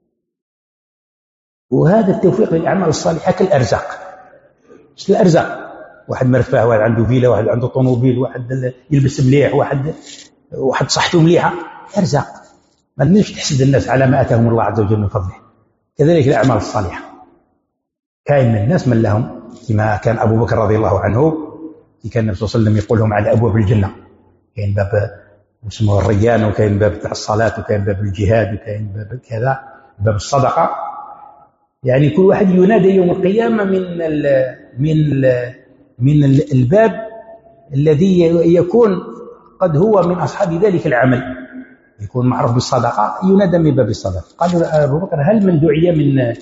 وهذا التوفيق للأعمال الصالحة كالأرزاق. مش الأرزاق، واحد مرفاه، واحد عنده فيلا، واحد عنده طوموبيل، واحد يلبس مليح، واحد واحد صحته مليحة. أرزاق، ما لناش تحسد الناس على ما آتاهم الله عز وجل من فضله. كذلك الأعمال الصالحة، كاين من الناس من لهم كما كان أبو بكر رضي الله عنه، كان النبي صلى الله عليه وسلم يقول لهم على أبواب الجنة، كاين باب اسمه الريان، وكاين باب تاع الصلاة، وكاين باب الجهاد، وكاين باب كذا، باب الصدقة. يعني كل واحد ينادي يوم القيامة من ال من ال من الباب الذي يكون قد هو من أصحاب ذلك العمل، يكون معروف بالصدقة، ينادى من باب الصدقة. قالوا أبو بكر هل من دعي من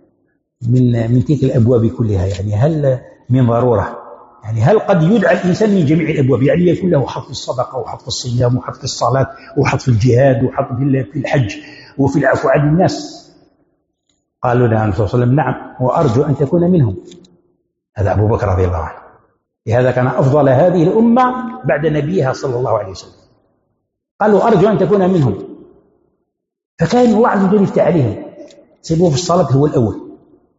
من من تلك الأبواب كلها؟ يعني هل من ضرورة؟ يعني هل قد يدعى الإنسان من جميع الأبواب؟ يعني يكون له حظ في الصدقة وحظ في الصيام وحظ في الصلاة وحظ في الجهاد وحظ في الحج وفي العفو عن الناس؟ قالوا له النبي صلى الله عليه وسلم نعم، وأرجو أن تكون منهم. هذا أبو بكر رضي الله عنه، لهذا كان أفضل هذه الأمة بعد نبيها صلى الله عليه وسلم. قالوا أرجو أن تكون منهم. فكان الله عز وجل يفتح عليهم، سيبوه في الصلاة هو الأول،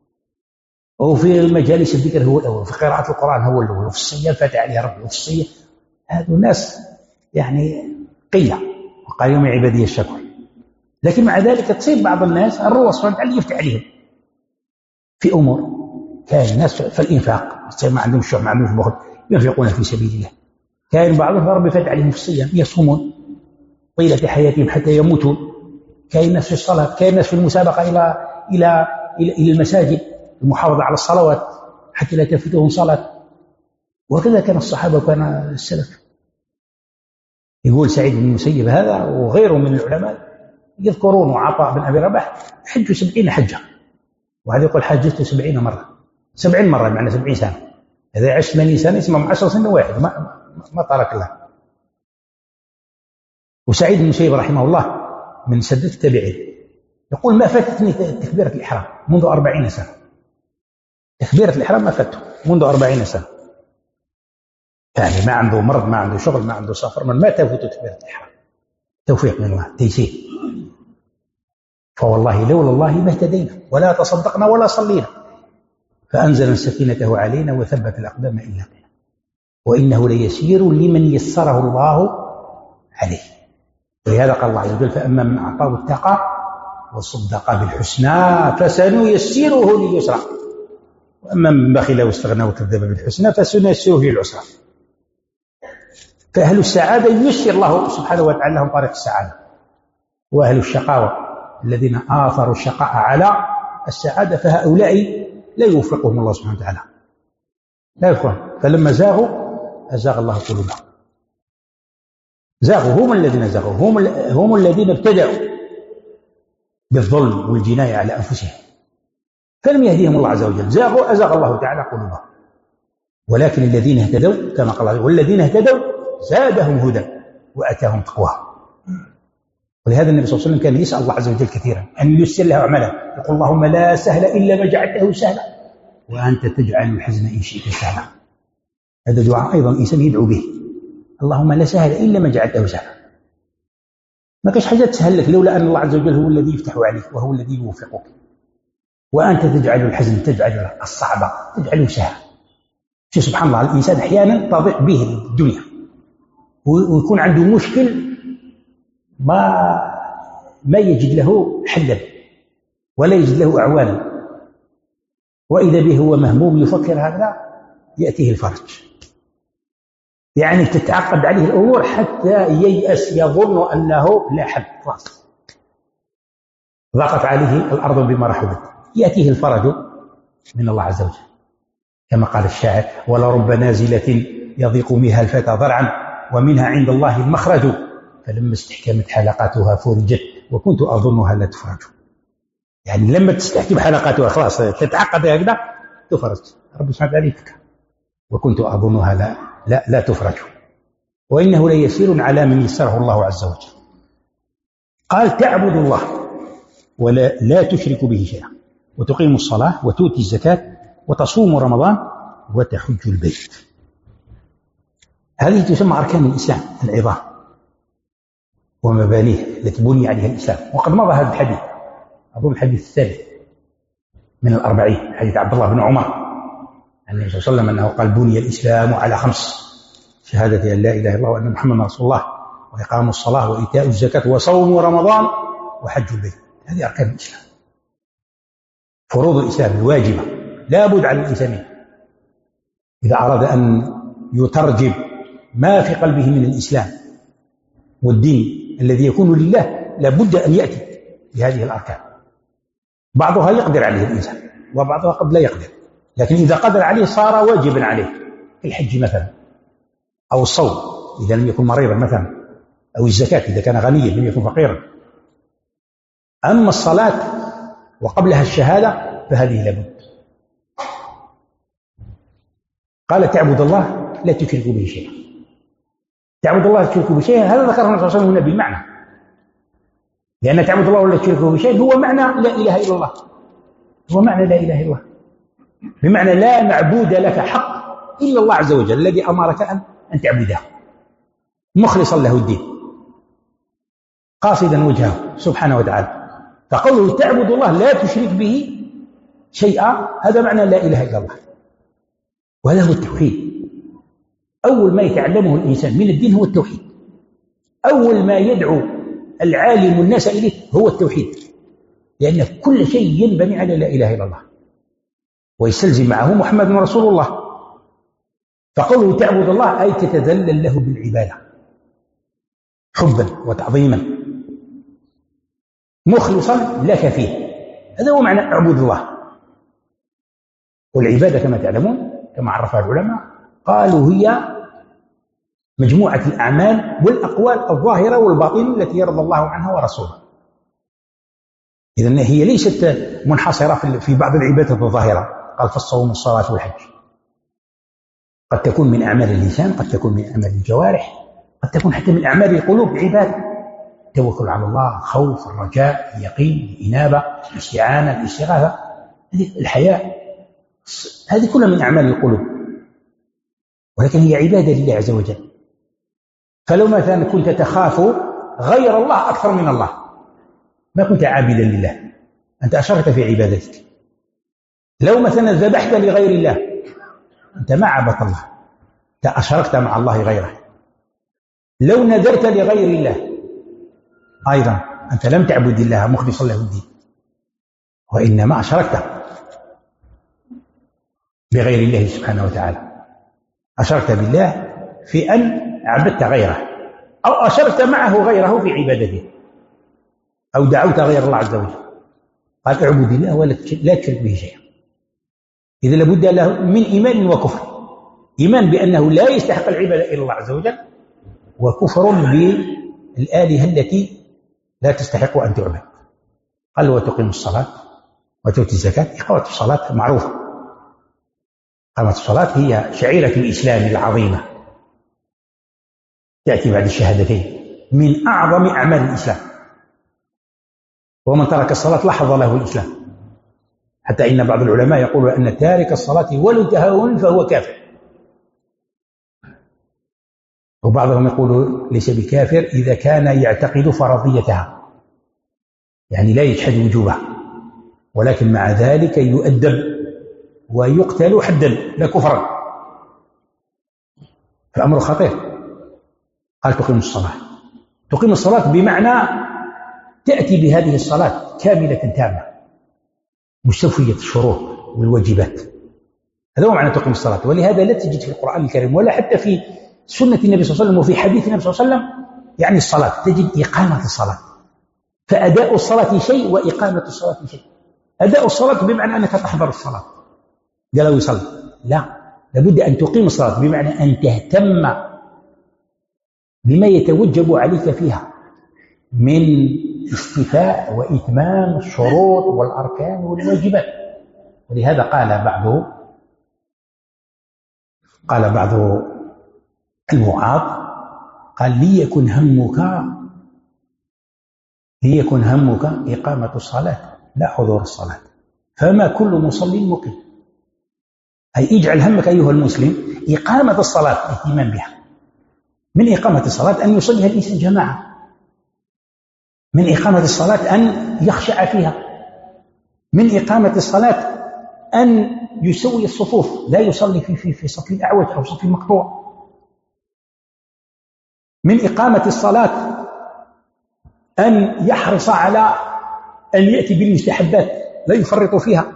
وفي المجالس الذكر هو الأول، وفي قراءة القرآن هو الأول، وفي الصيام فتح عليه ربي، وفي الصيام. هذو ناس يعني قلة، وقال يوم عبادي الشكر. لكن مع ذلك تصيب بعض الناس الله سبحانه وتعالى يفتح عليهم في أمور. كاين ناس في الإنفاق ما عندهم شح، ما عندهم بخل، ينفقون في سبيل الله. كاين بعضهم ربي فتح عليهم في الصيام، يصومون طيلة حياتهم حتى يموتون. كاين ناس في الصلاة، كاين ناس في المسابقة إلى إلى إلى, إلى المساجد، المحافظة على الصلوات حتى لا تفوتهم صلاة. وكذا كان الصحابة وكان السلف. يقول سعيد بن المسيب هذا وغيره من العلماء يذكرون عطاء بن أبي رباح حجوا سبعين حجة، وهذا يقول حجته سبعين مرة، سبعين مرة معنى سبعين سنة. إذا عشت ثمانين سنة اسمه عشر سنة واحد، ما, ما ترك له. وسعيد بن المسيب رحمه الله من سادات التابعين يقول ما فاتتني تكبيرة الإحرام منذ أربعين سنة. تكبيرة الإحرام ما فاتته منذ أربعين سنة. يعني ما عنده مرض، ما عنده شغل، ما عنده سفر، من ما تفوته تكبيرة الإحرام. توفيق من الله، تيسير. فوالله لولا الله ما اهتدينا ولا تصدقنا ولا صلينا، فأنزل سكينته علينا وثبت الأقدام إلا بنا، وإنه ليسير لمن يسره الله عليه. ولهذا قال الله عز وجل فأما من أعطى واتقى وصدق بالحسنى فسنيسره لليسرى، وأما من بخل واستغنى وكذب بالحسنى فسنيسره للعسرى. فأهل السعادة ييسر الله سبحانه وتعالى لهم طريق السعادة، وأهل الشقاوة الذين آثروا الشقاء على السعادة فهؤلاء لا يوفقهم الله سبحانه وتعالى، لا يوفقهم. فلما زاغوا أزاغ الله قلوبهم. زاغوا هم الذين زاغوا، هم, هم الذين ابتدعوا بالظلم والجناية على أنفسهم، فلم يهديهم الله عز وجل، زاغوا أزاغ الله تعالى قلوبهم. ولكن الذين اهتدوا كما قال الله، والذين اهتدوا زادهم هدى وأتاهم تقواهم. ولهذا النبي صلى الله عليه وسلم كان يسأل الله عز وجل كثيرا أن ييسر له أعماله، يقول اللهم لا سهل إلا ما جعلته سهلا وأنت تجعل الحزن إن شئت سهلا. هذا دعاء أيضا الإنسان يدعو به، اللهم لا سهل إلا ما جعلته سهلا. ما كاش حاجة تسهل لك لولا أن الله عز وجل هو الذي يفتح عليك وهو الذي يوفقك. وأنت تجعل الحزن، تجعل الصعب تجعله سهل. سبحان الله، الإنسان أحيانا تضيق به الدنيا ويكون عنده مشكل ما ما يجد له حلا ولا يجد له أعوانا، وإذا به هو مهموم يفكر هذا يأتيه الفرج. يعني تتعقد عليه الأمور حتى ييأس، يظن أنه لا حل، خلاص ضاقت عليه الأرض بما رحبت، يأتيه الفرج من الله عز وجل كما قال الشاعر ولرب نازلة يضيق بها الفتى ضرعا ومنها عند الله المخرج فلما استحكمت حلقاتها فرجت وكنت أظنها لا تفرج. يعني لما تستحكي بحلقاتها خلاص تتعقد هكذا تفرج. رب سبحانه وتعالى يفكر وكنت أظنها لا لا لا تفرج وإنه ليسير على من يسره الله عز وجل. قال تعبد الله ولا لا تشرك به شيئا وتقيم الصلاة وتؤتي الزكاة وتصوم رمضان وتحج البيت. هذه تسمى أركان الإسلام العظام ومبانيه التي بني عليها الإسلام. وقد مضى هذا الحديث أظن الحديث الثالث من الأربعين حديث عبد الله بن عمر عن النبي صلى الله عليه وسلم أنه قال بني الإسلام على خمس: شهادة أن لا إله إلا الله وأن محمدا رسول الله وإقام الصلاة وإيتاء الزكاة وصوم رمضان وحج البيت. هذه أركان الإسلام، فروض الإسلام الواجبة لا بد على الإنسان إذا أراد أن يترجم ما في قلبه من الإسلام والدين الذي يكون لله لابد أن يأتي بهذه الأركان. بعضها يقدر عليه الإنسان وبعضها قد لا يقدر، لكن إذا قدر عليه صار واجبا عليه الحج مثلا، أو الصوم إذا لم يكن مريضا مثلا، أو الزكاة إذا كان غنيا لم يكن فقيرا. أما الصلاة وقبلها الشهادة فهذه لابد. قال تعبد الله لا تشرك به شيئا. تعبد الله لا تشرك به شيئا هذا ذكره النبي صلى الله عليه وسلم هنا بالمعنى، لأن تعبد الله ولا تشرك به شيئا هو معنى لا إله إلا الله، هو معنى لا إله إلا الله، بمعنى لا معبود لك حق إلا الله عز وجل الذي أمرك أن أن تعبده مخلصا له الدين قاصدا وجهه سبحانه وتعالى. فقوله تعبد الله لا تشرك به شيئا هذا معنى لا إله إلا الله، وهذا هو التوحيد. أول ما يتعلمه الإنسان من الدين هو التوحيد، أول ما يدعو العالم الناس إليه هو التوحيد، لأن كل شيء ينبني على لا إله إلا الله ويستلزم معه محمد رسول الله. فقوله تعبد الله أي تتذلل له بالعبادة حبا وتعظيما مخلصا لك فيه، هذا هو معنى اعبد الله. والعبادة كما تعلمون كما عرفها العلماء قالوا هي مجموعة الأعمال والأقوال الظاهرة والباطنة التي يرضى الله عنها ورسوله. إذن هي ليست منحصرة في بعض العبادات الظاهرة، قال فالصوم والصلاة والحج، قد تكون من أعمال اللسان، قد تكون من أعمال الجوارح، قد تكون حتى من أعمال القلوب عبادة، التوكل على الله، الخوف، الرجاء، اليقين، الإنابة، الاستعانة، الاستغاثة، الحياء، هذه كلها من أعمال القلوب، ولكن هي عبادة لله عز وجل. فلو مثلا كنت تخاف غير الله أكثر من الله ما كنت عابدا لله، أنت أشركت في عبادتك. لو مثلا ذبحت لغير الله أنت ما عبدت الله، أنت أشركت مع الله غيره. لو نذرت لغير الله أيضا أنت لم تعبد الله مخلصا له الدين، وإنما أشركت بغير الله سبحانه وتعالى، أشركت بالله في أن عبدت غيره أو أشركت معه غيره في عبادته أو دعوت غير الله عز وجل. قال اعبد الله ولا تشرك به شيئا. إذا لابد له من إيمان وكفر، إيمان بأنه لا يستحق العبادة إلا الله عز وجل، وكفر بالآلهة التي لا تستحق أن تعبد. قال وتقيم الصلاة وتؤتي الزكاة. إقامة الصلاة معروفة، إقامة الصلاة هي شعيرة الإسلام العظيمة، تأتي بعد الشهادتين، من أعظم أعمال الإسلام، ومن ترك الصلاة لحظ له الإسلام، حتى إن بعض العلماء يقول أن تارك الصلاة ولو تهاون فهو كافر، وبعضهم يقول ليس بكافر إذا كان يعتقد فرضيتها، يعني لا يجحد وجوبها، ولكن مع ذلك يؤدب ويقتل حدا لا كفرا، فأمر خطير. قال تقيم الصلاة. تقيم الصلاة بمعنى تأتي بهذه الصلاة كاملة تامة مستوفية الشروط والواجبات، هذا هو معنى تقيم الصلاة. ولهذا لا تجد في القرآن الكريم ولا حتى في سنة النبي صلى الله عليه وسلم وفي حديث النبي صلى الله عليه وسلم يعني الصلاة، تجد إقامة الصلاة. فأداء الصلاة شيء وإقامة الصلاة شيء. أداء الصلاة بمعنى أنك تحضر الصلاة قالوا يصلي، لا، لابد أن تقيم الصلاة بمعنى أن تهتم بما يتوجب عليك فيها من استيفاء وإتمام الشروط والأركان والواجبات. ولهذا قال بعض قال بعض الوعاظ قال ليكن همك ليكن همك إقامة الصلاة لا حضور الصلاة، فما كل مصلي مقيم. أي اجعل همك أيها المسلم إقامة الصلاة، اهتمام بها. من إقامة الصلاة أن يصليها الإنسان جماعة، من إقامة الصلاة أن يخشع فيها، من إقامة الصلاة أن يسوي الصفوف، لا يصلي في في في صف أعوج أو صف مقطوع. من إقامة الصلاة أن يحرص على أن يأتي بالمستحبات لا يفرط فيها،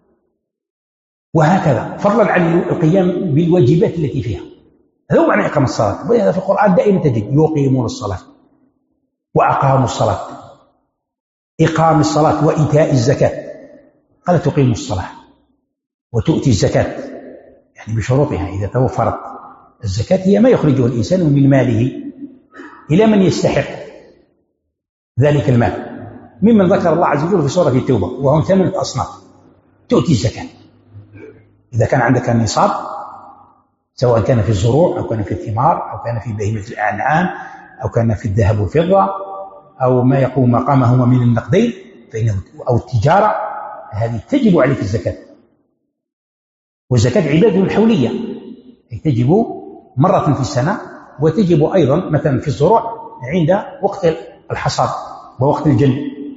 وهكذا فضلا عن القيام بالواجبات التي فيها. هذا هو معنى إقامة الصلاة. ولهذا في القرآن دائما تجد يقيمون الصلاة وأقاموا الصلاة، إقام الصلاة وإيتاء الزكاة. قال تقيم الصلاة وتؤتي الزكاة، يعني بشروطها. إذا توفرت الزكاة هي ما يخرجه الإنسان من ماله إلى من يستحق ذلك المال، ممن ذكر الله عز وجل في سورة التوبة وهم ثمانية أصناف. تؤتي الزكاة إذا كان عندك النصاب، سواء كان في الزروع أو كان في الثمار أو كان في بهيمة الأنعام أو كان في الذهب والفضة أو ما يقوم مقامهما من النقدين فإنه أو التجارة، هذه تجب عليك الزكاة. والزكاة عبادة حولية، أي تجب مرة في السنة، وتجب أيضا مثلا في الزروع عند وقت الحصاد ووقت الجنب.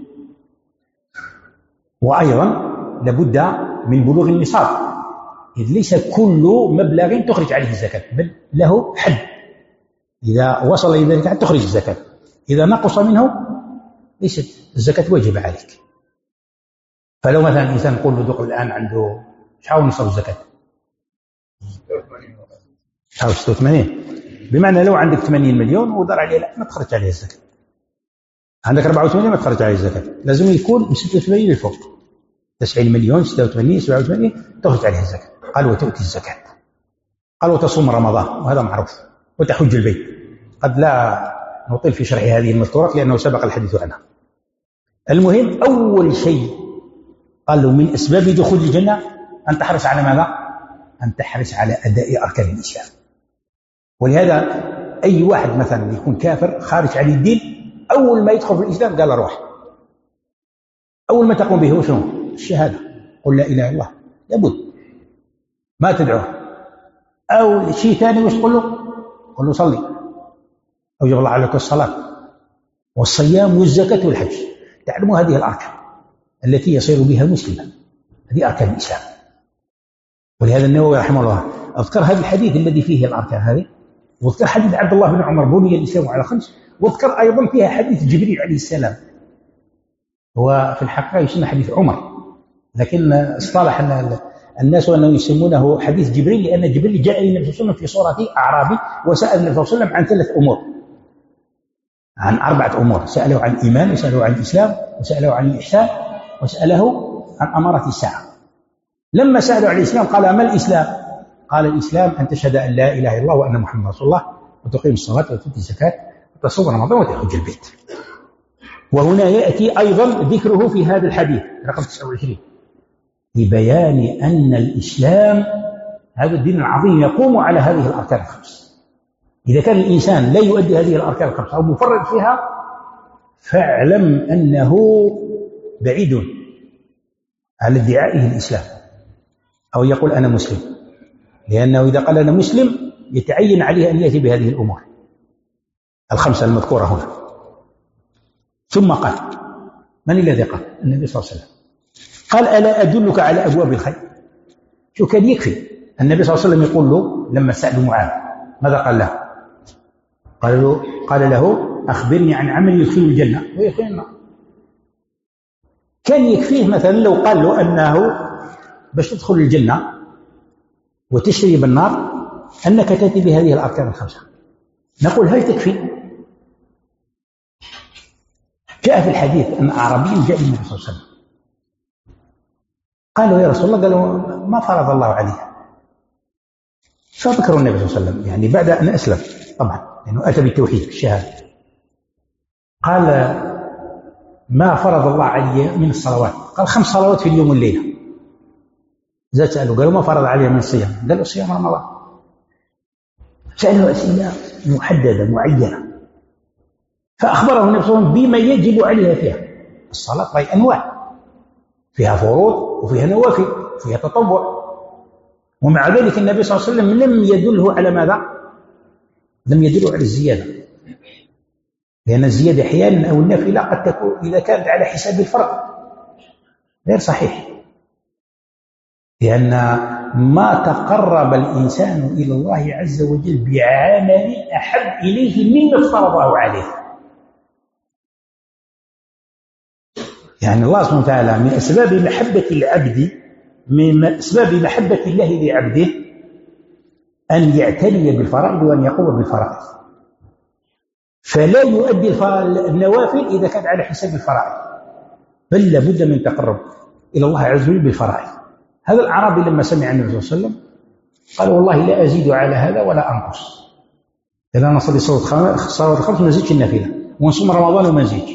وأيضا لابد من بلوغ النصاب، إذ ليس كل مبلغ تخرج عليه الزكاة، بل له حد. إذا وصل إلى ذلك تخرج الزكاة، إذا نقص منه ليست الزكاة واجبة عليك. فلو مثلا الإنسان نقول له دق الآن عنده شحال نصاب الزكاة؟ شحال ستة وثمانين، بمعنى لو عندك ثمانين مليون ودار عليه لا ما تخرج عليه الزكاة. عندك أربعة وثمانين ما تخرج عليه الزكاة، لازم يكون من ستة وثمانين لفوق. تسعين مليون ستة وثمانين سبعة وثمانين تخرج عليه الزكاة. قال وتؤتي الزكاة، قال وتصوم رمضان، وهذا معروف، وتحج البيت. قد لا نطيل في شرح هذه المذكورات لأنه سبق الحديث عنها. المهم أول شيء قالوا من أسباب دخول الجنة أن تحرص على ماذا؟ أن تحرص على أداء أركان الإسلام. ولهذا أي واحد مثلا يكون كافر خارج عن الدين، أول ما يدخل في الإسلام قال روح، أول ما تقوم به شنو؟ الشهادة، قل لا إله إلا الله، لابد ما تدعوه. أو شيء ثاني وش تقول له؟ قل له صلي، أو يجب الله عليك الصلاة والصيام والزكاة والحج. تعلموا هذه الأركان التي يصير بها مسلما، هذه أركان الإسلام. ولهذا النووي رحمه الله أذكر هذا الحديث الذي فيه الأركان هذه، واذكر حديث عبد الله بن عمر بني الإسلام على خمس، واذكر أيضا فيها حديث جبريل عليه السلام. هو في الحقيقة يسمى حديث عمر، لكن اصطلح الناس أنه يسمونه حديث جبريل لأن جبريل جاء للنبي صلى الله عليه وسلم في صورة أعرابي وسأل النبي صلى الله عليه وسلم عن ثلاث أمور، عن أربعة أمور. سأله عن الإيمان، وسأله عن الإسلام، وسأله عن الإحسان، وسأله عن أمارة الساعة. لما سأله عن الإسلام قال ما الإسلام؟ قال الإسلام أن تشهد أن لا إله إلا الله وأن محمد رسول الله، وتقيم الصلاة وتؤتي الزكاة وتصوم رمضان وتحج البيت. وهنا يأتي أيضا ذكره في هذا الحديث رقم تسعة وعشرين لبيان أن الإسلام هذا الدين العظيم يقوم على هذه الأركان الخمس. إذا كان الإنسان لا يؤدي هذه الأركان الخمس أو مفرط فيها فاعلم أنه بعيد عن ادعائه الإسلام أو يقول أنا مسلم، لأنه إذا قال أنا مسلم يتعين عليه أن يأتي بهذه الأمور الخمسة المذكورة هنا. ثم قال من الذي قال؟ النبي صلى الله عليه وسلم قال ألا أدلك على أبواب الخير؟ شو كان يكفي النبي صلى الله عليه وسلم يقول له لما سأله معاذ ماذا قال له؟ قال له, قال له أخبرني عن عمل يدخل الجنة ويدخل النار. كان يكفيه مثلا لو قال له أنه باش تدخل الجنة وتشتري بالنار أنك تأتي بهذه الأركان الخمسة، نقول هل تكفي؟ جاء في الحديث أن أعرابي جاء النبي صلى الله عليه وسلم قالوا يا رسول الله، قالوا ما فرض الله عليه. فذكروا النبي صلى الله عليه وسلم يعني بعد أن أسلم طبعا لأنه يعني أتى بالتوحيد الشهادة. قال ما فرض الله علي من الصلوات؟ قال خمس صلوات في اليوم والليلة. زاد سأله قالوا ما فرض علي من الصيام؟ قال له صيام رمضان. سأله أسئلة محددة معينة، فأخبره النبي صلى الله عليه وسلم بما يجب عليها فيها. الصلاة طيب أنواع، فيها فروض وفيها نوافل وفيها تطوع، ومع ذلك النبي صلى الله عليه وسلم لم يدله على ماذا؟ لم يدله على الزيادة، لأن الزيادة أحيانا أو النافلة قد تكون إذا كانت على حساب الفرق غير صحيح، لأن ما تقرب الإنسان إلى الله عز وجل بعمل أحب إليه مما افترضه عليه. يعني الله سبحانه وتعالى من أسباب محبة العبد، من أسباب محبة الله لعبده أن يعتني بالفرائض وأن يقوم بالفرائض، فلا يؤدي النوافل إذا كان على حساب الفرائض، بل لابد من تقرب إلى الله عز وجل بالفرائض. هذا الأعرابي لما سمع النبي صلى الله عليه وسلم قال والله لا أزيد على هذا ولا أنقص، إذا أنا أصلي صلاة الخمس ما نزيدش النافلة، ونصوم رمضان وما نزيدش.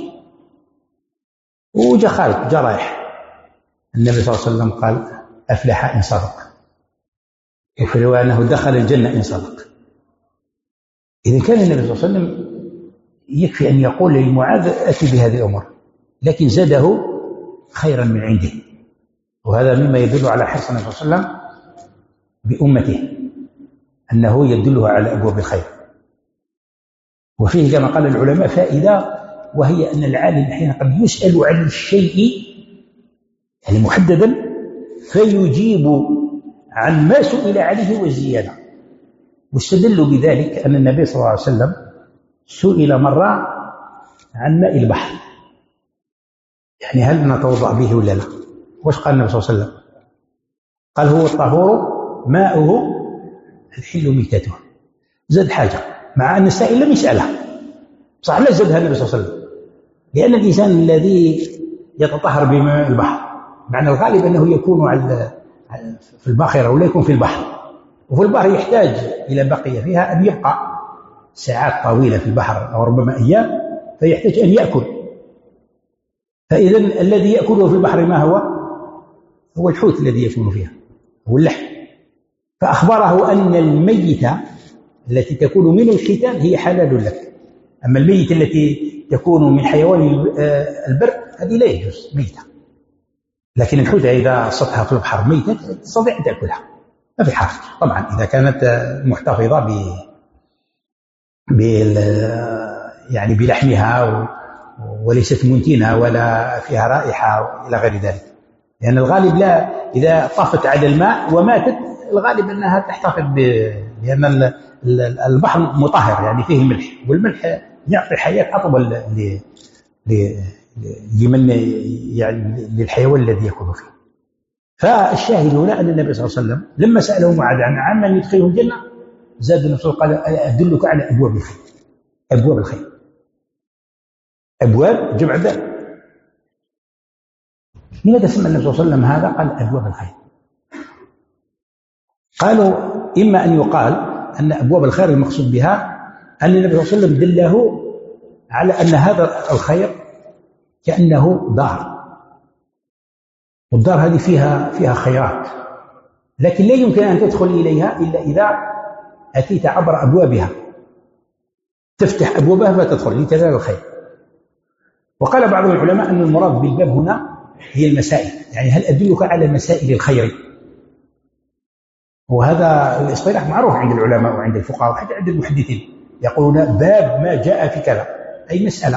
وجاء خالد جاء رايح، النبي صلى الله عليه وسلم قال أفلح إن صدق، وفي رواية أنه دخل الجنة إن صدق. إذا كان النبي صلى الله عليه وسلم يكفي أن يقول للمعاذ أتي بهذه الأمور، لكن زاده خيرا من عنده، وهذا مما يدل على حرص النبي صلى الله عليه وسلم بأمته، أنه يدلها على أبواب الخير. وفيه كما قال العلماء فائدة، وهي أن العالم أحيانا قد يسأل عن الشيء يعني محددا فيجيب عن ما سئل عليه وزيادة. واستدلوا بذلك أن النبي صلى الله عليه وسلم سئل مرة عن ماء البحر، يعني هل نتوضأ به ولا لا؟ وش قال النبي صلى الله عليه وسلم؟ قال هو الطهور ماؤه الحل ميتته. زاد حاجة مع أن السائل لم يسألها، صح لا زادها النبي صلى الله عليه وسلم، لأن الإنسان الذي يتطهر بماء البحر معنى الغالب أنه يكون على في الباخرة ولا يكون في البحر، وفي البحر يحتاج إلى بقية فيها أن يبقى ساعات طويلة في البحر أو ربما أيام، فيحتاج أن يأكل. فإذا الذي يأكله في البحر ما هو؟ هو الحوت الذي يكون فيها، هو اللحم. فأخبره أن الميتة التي تكون من الختان هي حلال لك، أما الميتة التي تكون من حيوان البر هذه لا يجوز ميتة. لكن الحوتة إذا صدها في البحر ميتة تستطيع أن تأكلها، ما في حرج طبعا إذا كانت محتفظة ب بال يعني بلحمها وليست منتنة ولا فيها رائحة إلى غير ذلك، لأن الغالب لا إذا طافت على الماء وماتت الغالب أنها تحتفظ ب... لأن البحر مطهر يعني فيه ملح، والملح يعطي حياة أطول ل... ل... لمن يعني للحيوان الذي يكون فيه. فالشاهد هنا أن النبي صلى الله عليه وسلم لما سأله معاذ عن عمن يدخله الجنة زاد النبي صلى الله عليه وسلم قال أدلك على أبواب الخير. أبواب الخير، أبواب جمع باب. لماذا سمى النبي صلى الله عليه وسلم هذا؟ قال أبواب الخير. قالوا إما أن يقال أن أبواب الخير المقصود بها أن النبي صلى الله عليه وسلم دله على أن هذا الخير كأنه دار، والدار هذه فيها فيها خيرات، لكن لا يمكن أن تدخل إليها إلا إذا أتيت عبر أبوابها، تفتح أبوابها فتدخل لتنال الخير. وقال بعض العلماء أن المراد بالباب هنا هي المسائل، يعني هل أدلك على مسائل الخير؟ وهذا الاصطلاح معروف عند العلماء وعند الفقهاء وحتى عند المحدثين، يقولون باب ما جاء في كذا أي مسألة.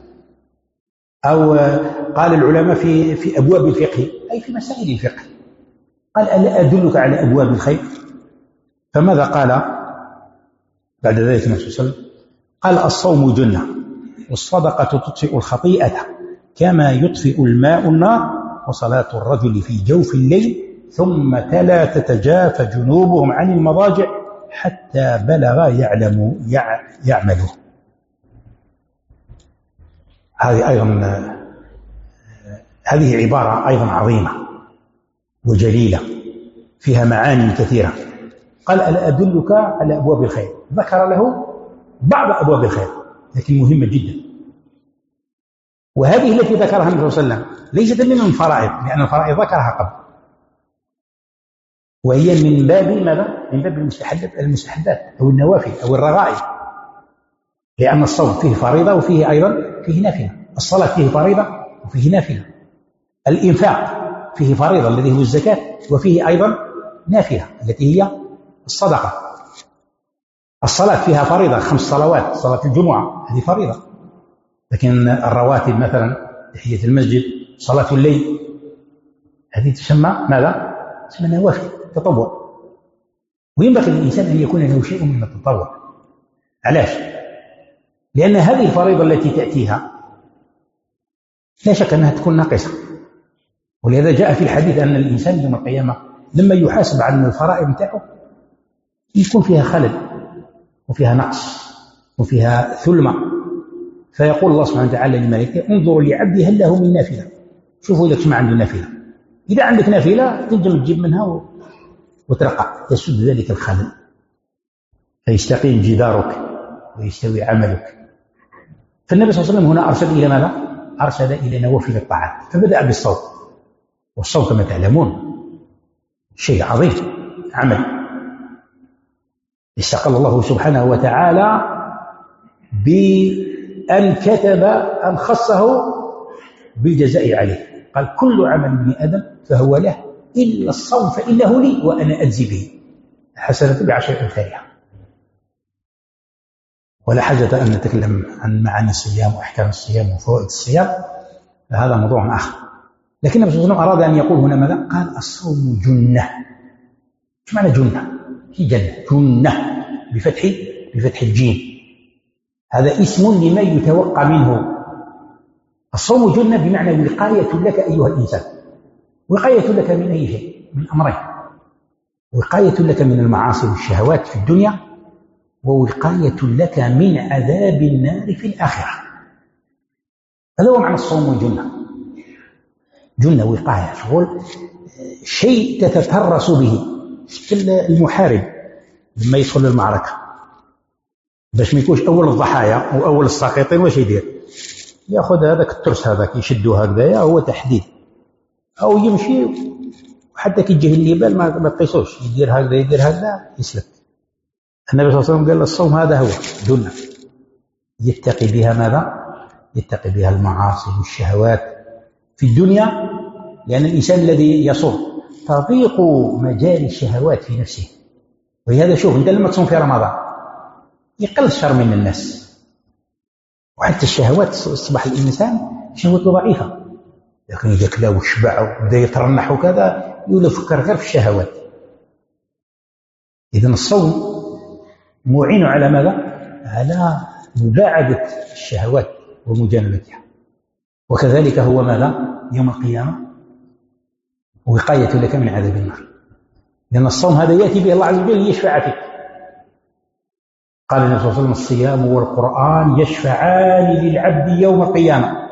أو قال العلماء في في أبواب الفقه أي في مسائل الفقه. قال ألا أدلك على أبواب الخير؟ فماذا قال بعد ذلك النبي صلى الله عليه وسلم؟ قال الصوم جنة والصدقة تطفئ الخطيئة كما يطفئ الماء النار، وصلاة الرجل في جوف الليل ثم تلا تتجافى جنوبهم عن المضاجع حتى بلغ يعلم يعملوا. هذه أيضا هذه عبارة أيضا عظيمة وجليلة فيها معاني كثيرة. قال ألا أدلك على أبواب الخير؟ ذكر له بعض أبواب الخير لكن مهمة جدا، وهذه التي ذكرها النبي صلى الله عليه وسلم ليست من الفرائض، لأن الفرائض ذكرها قبل، وهي من باب ماذا؟ من باب المستحبات أو النوافل أو الرغائب، لأن الصوم فيه فريضة وفيه أيضا فيه نافلة، الصلاة فيه فريضة وفيه نافلة، الإنفاق فيه فريضة الذي هو الزكاة وفيه أيضا نافلة التي هي الصدقة. الصلاة فيها فريضة، خمس صلوات، صلاة الجمعة هذه فريضة، لكن الرواتب مثلا تحية المسجد، صلاة الليل، هذه تسمى ماذا؟ تسمى نوافل، تطوع. وينبغي للإنسان أن يكون له شيء من التطوع. علاش؟ لأن هذه الفريضة التي تأتيها لا شك أنها تكون ناقصة، ولهذا جاء في الحديث أن الإنسان يوم القيامة لما يحاسب عن الفرائض نتاعه يكون فيها خلل وفيها نقص وفيها ثلمة، فيقول الله سبحانه وتعالى للملائكة انظروا لعبدي هل له من نافلة، شوفوا إذا ما عنده نافلة، إذا عندك نافلة تنجم تجيب منها وترقى، يسد ذلك الخلل فيستقيم جدارك ويستوي عملك. فالنبي صلى الله عليه وسلم هنا أرشد إلى ماذا؟ أرشد إلى نوافل الطاعات، فبدأ بالصوم، والصوم كما تعلمون شيء عظيم، عمل استقل الله سبحانه وتعالى بأن كتب أن خصه بالجزاء عليه، قال كل عمل ابن آدم فهو له إلا الصوم فإنه لي وأنا أجزي به، حسنة بعشر أمثالها. ولا حاجة أن نتكلم عن معاني الصيام وأحكام الصيام وفوائد الصيام، هذا موضوع آخر. لكن النبي صلى الله عليه وسلم أراد أن يقول هنا ماذا؟ قال الصوم جنة. ايش معنى جنة؟ في جنة، جنة بفتح بفتح الجيم، هذا اسم لما يتوقع منه. الصوم جنة بمعنى وقاية لك أيها الإنسان، وقاية لك من أي شيء؟ من أمرين: وقاية لك من المعاصي والشهوات في الدنيا، ووقاية لك من عذاب النار في الآخرة. هذا هو معنى الصوم والجنة. جنة وقاية، شغل شيء تتترس به، مثل المحارب لما يدخل المعركة باش ما يكونش أول الضحايا وأول الساقطين، واش يدير؟ يأخذ هذاك الترس هذاك يشدوه هكذايا هو تحديد، أو يمشي وحتى كي يجيه الليبال ما تقيسوش، يدير هكذا يدير هكذا يسلك. النبي صلى الله عليه وسلم قال الصوم هذا هو جنة يتقي بها ماذا؟ يتقي بها المعاصي والشهوات في الدنيا، لأن الإنسان الذي يصوم تضيق مجال الشهوات في نفسه. ولهذا شوف أنت لما تصوم في رمضان يقل الشر من الناس، وحتى الشهوات أصبح الإنسان شهوته ضعيفة، لكن إذا كلا وشبع وبدا يترنح وكذا يقول يفكر غير في الشهوات. إذن الصوم معين على ماذا؟ على مباعدة الشهوات ومجانبتها. وكذلك هو ماذا؟ يوم القيامة وقاية لك من عذاب النار، لأن الصوم هذا يأتي به الله عز وجل ليشفع فيك. قال النبي صلى الله عليه وسلم الصيام والقرآن يشفعان للعبد يوم القيامة.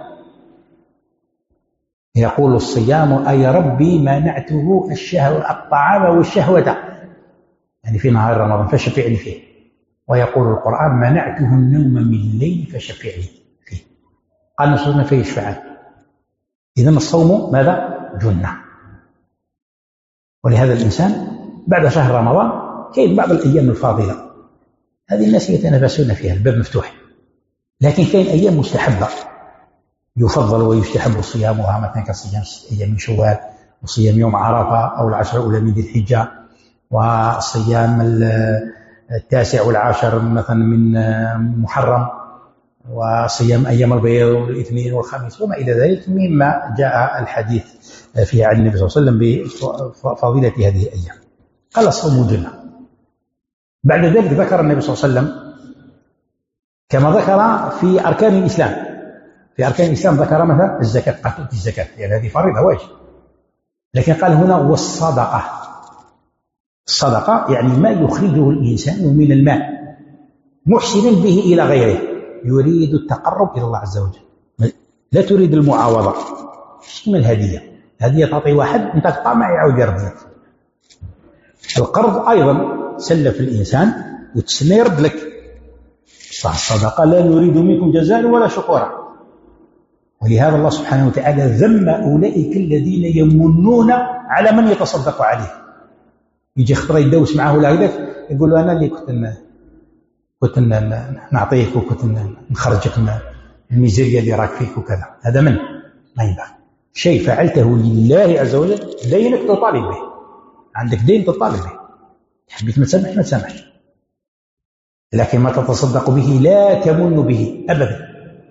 يقول الصيام أي ربي منعته الشهوة الطعام والشهوة، يعني في نهار رمضان فشفعني فيه. ويقول القرآن منعته النوم من الليل فشفعني فيه. قال النبي صلى الله عليه وسلم فيشفعان. إذن الصوم ماذا؟ جنة. ولهذا الإنسان بعد شهر رمضان كاين بعض الأيام الفاضلة هذه الناس يتنافسون فيها، الباب مفتوح، لكن كاين أيام مستحبة يفضل ويستحب صيامها، مثلا كصيام أيام من شوال، وصيام يوم عرفة أو العشر الأولى من ذي الحجة، وصيام التاسع والعاشر مثلا من محرم، وصيام أيام البيض والاثنين والخميس وما إلى ذلك مما جاء الحديث فيها عن النبي صلى الله عليه وسلم بفضيلة هذه الأيام. قال الصوم جنة. بعد ذلك ذكر النبي صلى الله عليه وسلم كما ذكر في أركان الإسلام، في أركان الإسلام ذكر مثلا الزكاة، قتل الزكاة يعني هذه فريضة واجب، لكن قال هنا والصدقة. الصدقة يعني ما يخرجه الإنسان من المال محسنا به إلى غيره، يريد التقرب إلى الله عز وجل، لا تريد المعاوضة. اسمها الهدية، الهدية تعطي واحد أنت تقطع ما يعود يرد لك. القرض أيضا سلف الإنسان وتسنى يرد لك. صح الصدقة لا نريد منكم جزاء ولا شكورا، ولهذا الله سبحانه وتعالى ذم أولئك الذين يمنون على من يتصدق عليه. يجي خطرة يدوس معه ولا هكذا يقول له أنا اللي كنت كنت نعطيك وكنت نخرجك من الميزيريا اللي راك فيك وكذا. هذا من ما ينبغي. شيء فعلته لله عز وجل دينك تطالب به، عندك دين تطالب به، حبيت ما تسامح ما تسامحش، لكن ما تتصدق به لا تمن به أبدا.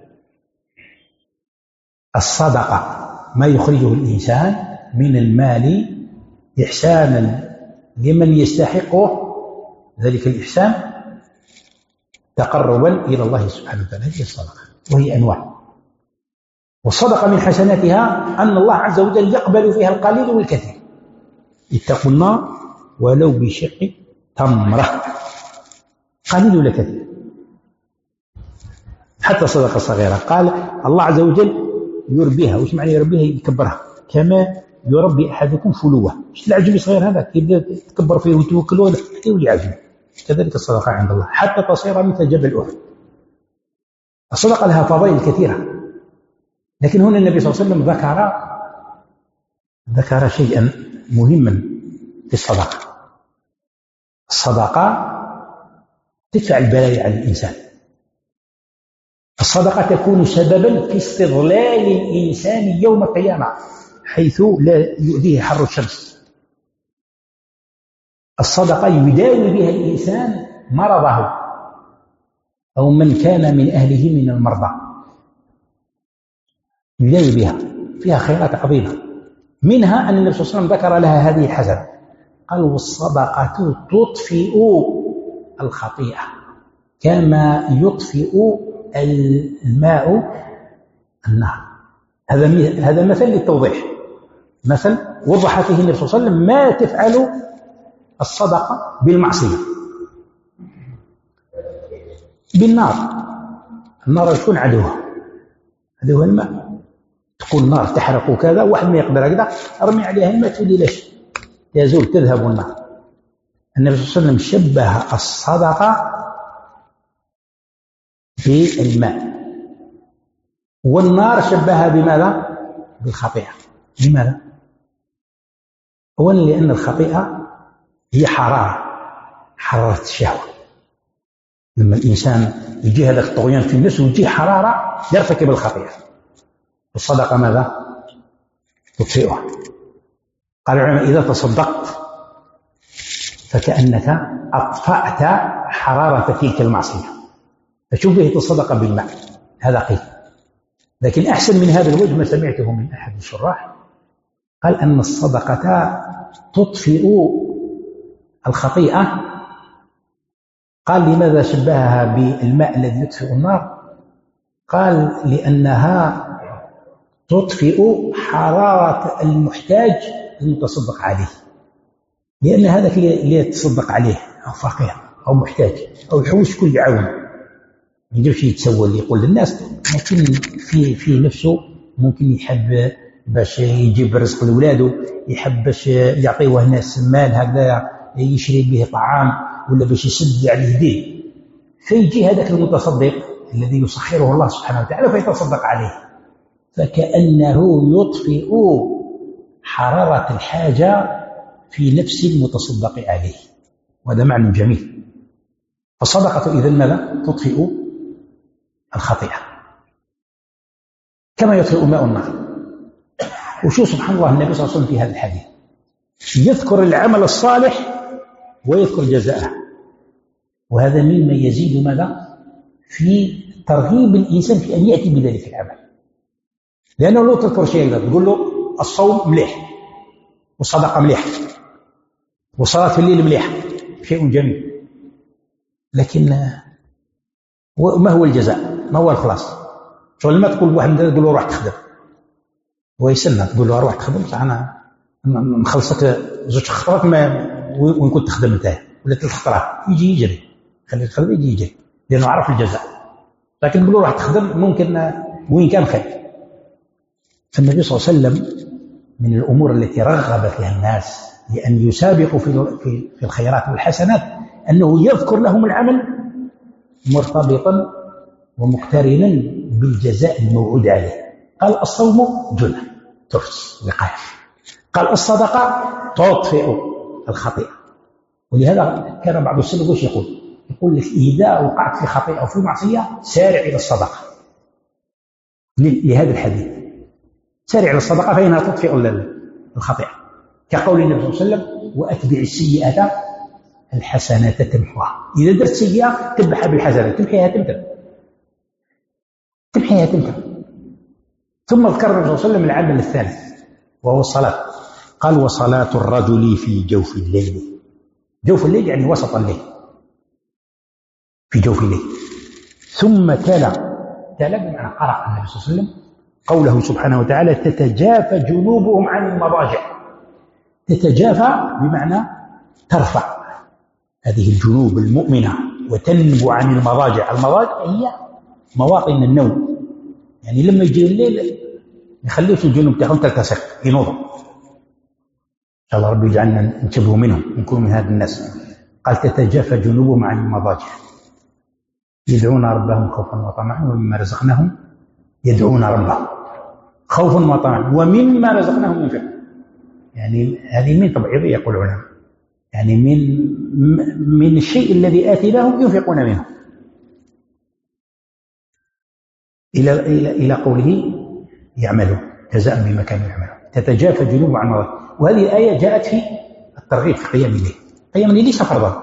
الصدقة ما يخرجه الإنسان من المال إحسانا لمن يستحقه ذلك الإحسان تقربا إلى الله سبحانه وتعالى. هذه الصدقة وهي أنواع. والصدقة من حسناتها أن الله عز وجل يقبل فيها القليل والكثير. اتقوا النار ولو بشق تمرة، قليل ولا كثير. حتى صدقة صغيرة قال الله عز وجل يربيها. وش معنى يربيها؟ يكبرها كما يربي أحدكم فلوه. مش العجم صغير هذا كيبدا تكبر فيه وتوكله حتى يولي عجم. كذلك الصدقة عند الله حتى تصير مثل جبل أحد. الصدقة لها فضائل كثيرة، لكن هنا النبي صلى الله عليه وسلم ذكر ذكر شيئا مهما في الصدقة. الصدقة تدفع البلايا عن الإنسان. الصدقة تكون سببا في استظلال الإنسان يوم القيامة حيث لا يؤذيه حر الشمس. الصدقة يداوي بها الإنسان مرضه أو من كان من أهله من المرضى، يداوي بها، فيها خيرات عظيمة. منها أن النبي صلى الله عليه وسلم ذكر لها هذه الحسنة، قال والصدقة تطفئ الخطيئة كما يطفئ الماء النار. هذا هذا مثل للتوضيح، مثل وضح فيه النبي صلى الله عليه وسلم ما تفعل الصدقة بالمعصية. بالنار، النار تكون عدوها، عدوها الماء. تكون النار تحرق وكذا، واحد ما يقدر هكذا ارمي عليها الماء تولي ليش يزول تذهب النار. النبي صلى الله عليه وسلم شبه الصدقة بالماء، والنار شبهها بماذا؟ بالخطيئة. لماذا؟ أولا لأن الخطيئة هي حرارة، حرارة الشهوة. لما الإنسان يجي هذا الطغيان في النفس ويجي حرارة يرتكب الخطيئة. الصدقة ماذا؟ تطفئها. قال العلماء إذا تصدقت فكأنك أطفأت حرارة تلك المعصية، فشبهت الصدقة بالماء. هذا قيل. لكن أحسن من هذا الوجه ما سمعته من أحد الشراح، قال أن الصدقة تطفئ الخطيئة. قال لماذا شبهها بالماء الذي يطفئ النار؟ قال لأنها تطفئ حرارة المحتاج المتصدق عليه، لأن هذا اللي يتصدق عليه أو فقير أو محتاج أو يحوش كل عون، ما يقدرش يتسول اللي يقول للناس، لكن في في نفسه ممكن يحب باش يجيب رزق لأولاده، يحب باش يعطيه الناس مال هكذا يشري به طعام ولا باش يسد عليه دين، فيجي هذاك المتصدق الذي يسخره الله سبحانه وتعالى فيتصدق عليه، فكأنه يطفئ حرارة الحاجة في نفس المتصدق عليه. وهذا معنى جميل. الصدقة إذن ماذا؟ تطفئ الخطيئة كما يطفئ ماء النار. وشو سبحان الله النبي صلى الله عليه وسلم في هذا الحديث يذكر العمل الصالح ويذكر جزاءه، وهذا مما يزيد ماذا؟ في ترغيب الإنسان في أن يأتي بذلك العمل، لأنه لو تذكر شيء تقول له الصوم مليح والصدقة مليح وصلاة في الليل مليح، شيء جميل، لكن ما هو الجزاء؟ ما هو الخلاص؟ شو لما تقول واحد تقول له روح تخدم ويسنى تقول له روح تخدم، أنا نخلصك زوج خطرات ما وين كنت تخدم انت ولا ثلاث خطرات، يجي يجري خليه يخدم يجي يجري لأنه عرف الجزاء. لكن تقول له روح تخدم ممكن وين كان خير. فالنبي صلى الله عليه وسلم من الأمور التي رغب فيها الناس لأن يسابقوا في في الخيرات والحسنات أنه يذكر لهم العمل مرتبطا ومقترنا بالجزاء الموعود عليه. قال الصوم جنة ترس وقاية. قال الصدقة تطفئ الخطيئة. ولهذا كان بعض السلف وش يقول؟ يقول لك إذا وقعت في خطيئة أو في معصية سارع إلى الصدقة، لهذا الحديث سارع إلى الصدقة فإنها تطفئ الخطيئة، كقول النبي صلى الله عليه وسلم وأتبع السيئة الحسنة تمحوها. إذا درت سيئة تبعها بالحسنة تمحيها تمتم تمحيها تمتم. ثم ذكر النبي صلى الله عليه وسلم العمل الثالث وهو الصلاة. قال وصلاة الرجل في جوف الليل. جوف الليل يعني وسط الليل، في جوف الليل. ثم تلا تلا بمعنى قرأ النبي صلى الله عليه وسلم قوله سبحانه وتعالى تتجافى جنوبهم عن المضاجع. تتجافى بمعنى ترفع هذه الجنوب المؤمنة وتنبو عن المضاجع. المضاجع هي مواطن النوم، يعني لما يجي الليل يخليش الجنوب تاعهم تلتصق ينوضوا. إن شاء الله ربي يجعلنا ننتبه منهم نكون من هذا الناس. قال تتجافى جنوبهم عن المضاجع يدعون ربهم خوفا وطمعا ومما رزقناهم يدعون ربهم خوفا وطمعا ومما رزقناهم ينفقون. يعني هذه من تبعيضية يقول العلماء، يعني من من الشيء الذي آتيناهم ينفقون منه إلى إلى إلى قوله يعملون جزاء بما كانوا يعملون. تتجافى جنوبهم عن المضاجع. وهذه الآية جاءت في الترغيب في قيام الليل. قيام الليل ليس فرضا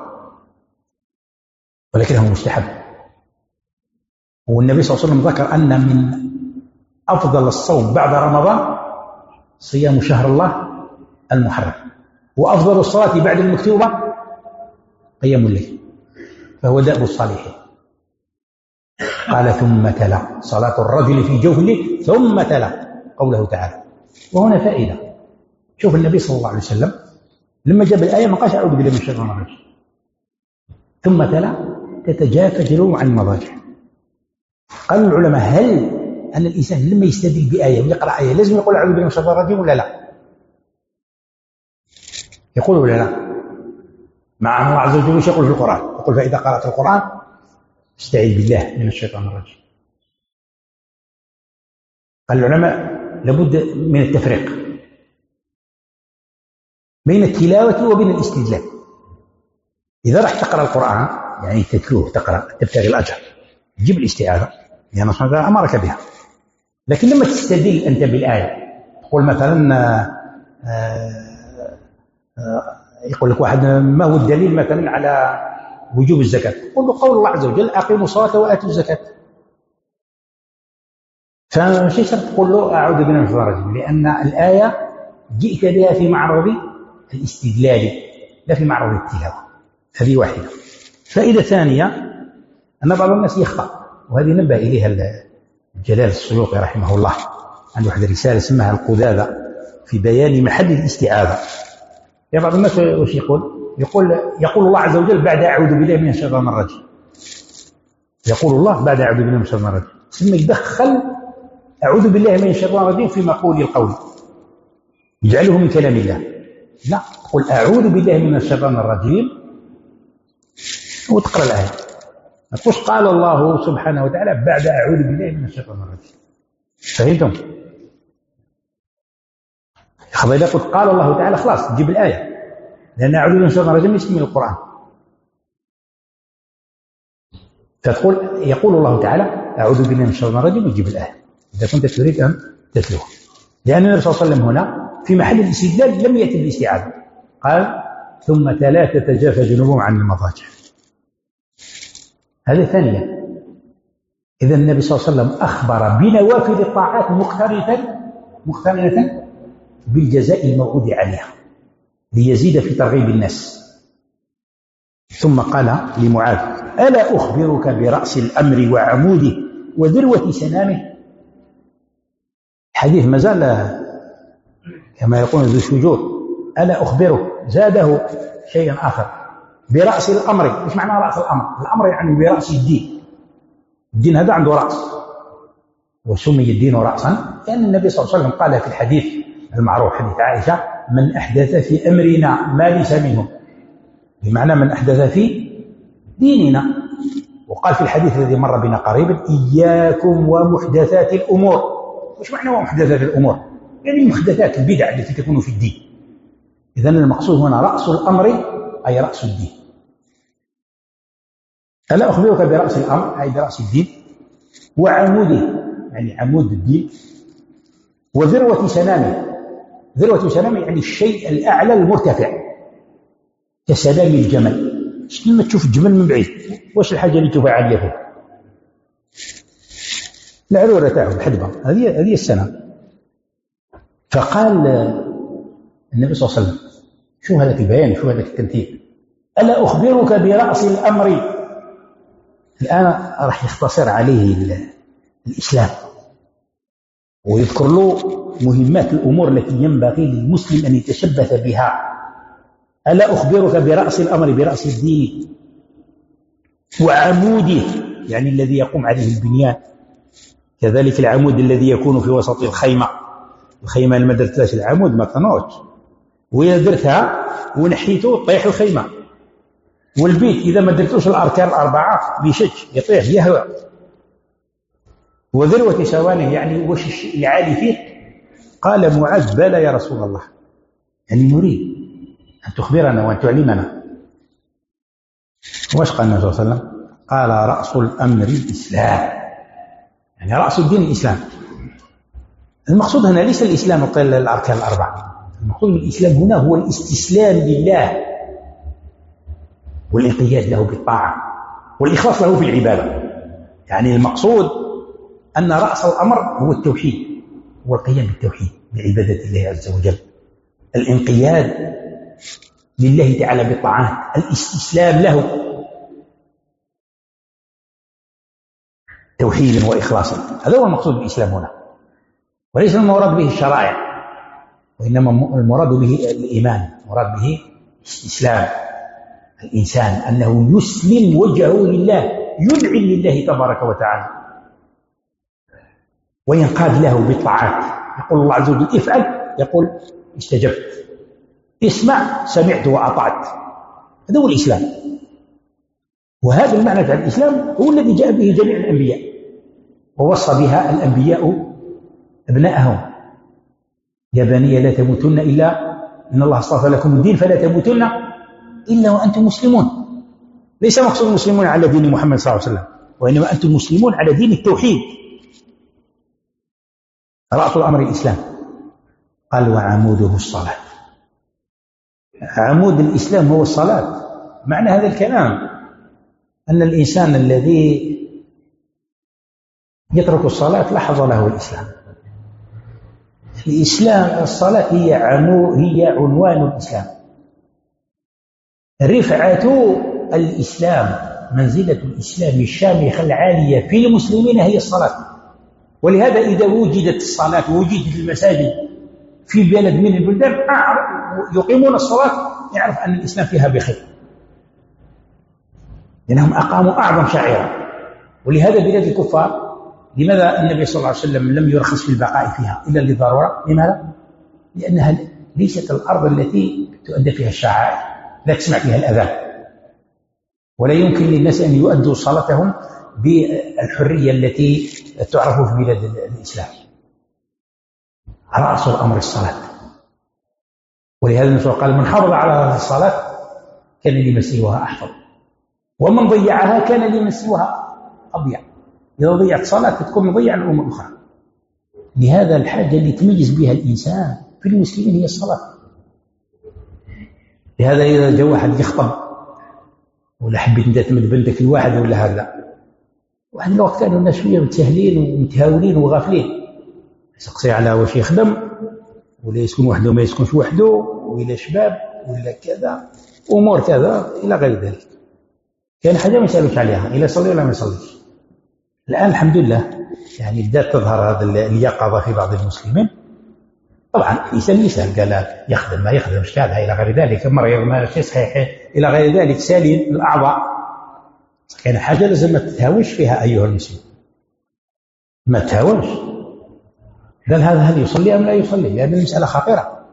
ولكنه مستحب. والنبي صلى الله عليه وسلم ذكر أن من أفضل الصوم بعد رمضان صيام شهر الله المحرم، وأفضل الصلاة بعد المكتوبة قيام الليل، فهو دأب الصالحين. قال ثم تلا صلاة الرجل في جوف الليل ثم تلا قوله تعالى. وهنا فائدة. شوف النبي صلى الله عليه وسلم لما جاب الآية ما قالش أعوذ بالله من الشيطان الرجيم، ثم تلا تتجافى جنوبهم عن المضاجع. قالوا العلماء هل أن الإنسان لما يستدل بآية ويقرأ آية لازم يقول أعوذ بالله من الشيطان الرجيم ولا لا؟ يقول ولا لا؟ مع الله عز وجل يقول في القرآن، يقول فإذا قرأت القرآن استعيذ بالله من الشيطان الرجيم. قال العلماء لابد من التفريق بين التلاوة وبين الاستدلال. إذا رح تقرأ القرآن يعني تتلوه تقرأ تبتغي الأجر تجيب الاستعاذة لأن الله سبحانه وتعالى أمرك بها. لكن لما تستدل أنت بالآية تقول مثلا آه يقول لك واحد ما هو الدليل مثلا على وجوب الزكاة؟ قل له قول الله عز وجل أقيموا الصلاة وآتوا الزكاة. فشي شرط تقول له أعوذ بالله من الشيطان الرجيم، لأن الآية جئت بها في معرض الاستدلال لا في معرض التلاوة. هذه واحدة. فائدة ثانية أن بعض الناس يخطأ، وهذه نبه إليها الجلال السيوطي رحمه الله، عنده واحدة رسالة اسمها القذاذة في بيان محل الاستعاذة. يا بعض الناس وش يقول؟ يقول يقول الله عز وجل بعد أعوذ بالله من الشيطان الرجيم. يقول الله بعد أعوذ بالله من الشيطان الرجيم، ثم يدخل أعوذ بالله من الشيطان الرجيم في مقول القول يجعله من كلام الله. لا، قل أعوذ بالله من الشيطان الرجيم وتقرأ الآية. ما تقولش قال الله سبحانه وتعالى بعد أعوذ بالله من الشيطان الرجيم. فهمتم؟ خذ إذا قلت قال الله تعالى خلاص تجيب الآية، لأن أعوذ بالله من الشيطان الرجيم اسم من القرآن. فتقول يقول الله تعالى أعوذ بالله من الشيطان الرجيم وتجيب الآية إذا كنت تريد أن تتلوها. لأن النبي صلى الله عليه وسلم هنا في محل الاستدلال لم يأتي بالاستعاذة، قال ثم تلا تتجافى جنوبهم عن المضاجع. هذه ثانية. إذا النبي صلى الله عليه وسلم أخبر بنوافل الطاعات مقترنة مقترنة بالجزاء الموعود عليها ليزيد في ترغيب الناس. ثم قال لمعاذ ألا أخبرك برأس الأمر وعموده وذروة سنامه؟ حديث مازال كما يقول ذو الشجور. ألا أخبره زاده شيئا آخر برأس الأمر. إيش معنى رأس الأمر؟ الأمر يعني برأس الدين. الدين هذا عنده رأس، وسمي الدين رأسا لأن النبي صلى الله عليه وسلم قال في الحديث المعروف حديث عائشة من أحدث في أمرنا ما ليس منه، بمعنى من أحدث في ديننا. وقال في الحديث الذي مر بنا قريبا إياكم ومحدثات الأمور وش معنى محدثات الأمور؟ يعني محدثات البدع التي تكون في الدين. إذن المقصود هنا رأس الأمر أي رأس الدين. ألا أخبرك برأس الأمر أي برأس الدين، وعموده يعني عمود الدين، وذروة سنامه. ذروة سنامه يعني الشيء الأعلى المرتفع كسلام الجمل. لما تشوف الجمل من بعيد واش الحاجة اللي تشوفها عالية فوق؟ العرورة تاعه الحدبة، هذه هذه السنام. فقال النبي صلى الله عليه وسلم شو هذا البيان، شو هذا التمثيل، ألا أخبرك برأس الأمر. الآن راح يختصر عليه الإسلام ويذكر له مهمات الأمور التي ينبغي للمسلم أن يتشبث بها. ألا أخبرك برأس الأمر برأس الدين وعموده يعني الذي يقوم عليه البنيان، كذلك العمود الذي يكون في وسط الخيمة. الخيمة لما درتلاش العمود ما تنوش، وإذا درتها ونحيته تطيح الخيمة. والبيت إذا ما درتوش الأركان الأربعة بيشج يطيح يهوى. وذروة سوانه يعني وش الشيء العالي فيه؟ قال معاذ بلى يا رسول الله، يعني نريد أن تخبرنا وأن تعلمنا. وش قال النبي صلى الله عليه وسلم؟ قال رأس الأمر الإسلام، يعني رأس الدين الإسلام. المقصود هنا ليس الإسلام الأركان الأربعة، المقصود بالإسلام هنا هو الاستسلام لله والانقياد له بالطاعة والإخلاص له في العبادة. يعني المقصود أن رأس الأمر هو التوحيد، هو القيام بالتوحيد بعبادة الله عز وجل، الانقياد لله تعالى بالطاعات، الاستسلام له توحيدا وإخلاصا. هذا هو المقصود بالإسلام هنا، وليس المراد به الشرائع، وإنما المراد به الإيمان، المراد به استسلام الإنسان أنه يسلم وجهه لله، يدعي لله تبارك وتعالى وينقاد له بالطاعات. يقول الله عز وجل افعل، يقول استجبت، اسمع سمعت وأطعت. هذا هو الإسلام، وهذا المعنى في الإسلام هو الذي جاء به جميع الأنبياء ووصى بها الأنبياء أبناءهم. يا بني لا تموتن إلا إن الله اصطفى لكم الدين فلا تموتن إلا وأنتم مسلمون. ليس مقصود المسلمون على دين محمد صلى الله عليه وسلم، وإنما أنتم مسلمون على دين التوحيد. رأس الأمر الإسلام. قال وعموده الصلاة. عمود الإسلام هو الصلاة. معنى هذا الكلام أن الإنسان الذي يترك الصلاة لا حظ له الإسلام. الإسلام الصلاة هي عمو هي عنوان الإسلام، رفعة الإسلام، منزلة الإسلام الشامخة العالية في المسلمين هي الصلاة. ولهذا إذا وجدت الصلاة ووجدت المساجد في بلد من البلدان يقيمون الصلاة، يعرف أن الإسلام فيها بخير، لأنهم أقاموا أعظم شعيرة. ولهذا بلاد الكفار لماذا النبي صلى الله عليه وسلم لم يرخص في البقاء فيها إلا للضرورة؟ لماذا؟ لأنها ليست الأرض التي تؤدى فيها الشعائر، لا تسمع فيها الأذان، ولا يمكن للناس أن يؤدوا صلاتهم بالحرية التي تعرف في بلاد الإسلام. رأس الأمر الصلاة. ولهذا النبي قال من حافظ على الصلاة كان لمن سواها أحفظ، ومن ضيعها كان لمن سواها أضيع. إذا ضيعت الصلاة تكون مضيع الأمور الأخرى. لهذا الحاجة اللي تميز بها الإنسان في المسلمين هي الصلاة. لهذا إذا جاء واحد يخطب ولا حبيت أنت تمد بنتك الواحد ولا هذا، واحد الوقت كانوا الناس شوية متساهلين ومتهاونين وغافلين، يسقسي على واش يخدم ولا يسكن وحده وما يسكنش وحده، وإلى شباب ولا كذا أمور كذا إلى غير ذلك. كان حاجة ما يسألوش عليها إلا يصلي ولا ما يصليش. الآن الحمد لله يعني بدأت تظهر هذا اليقظة في بعض المسلمين. طبعا الإنسان يسأل قال يخدم ما يخدمش كذا إلى غير ذلك، مريض ما شيء صحيح إلى غير ذلك، سليم الأعضاء. كان حاجة لازم ما تتهاونش فيها أيها المسلم، ما تتهاونش. قال هذا هل يصلي أم لا يصلي؟ لأن المسألة خطيرة.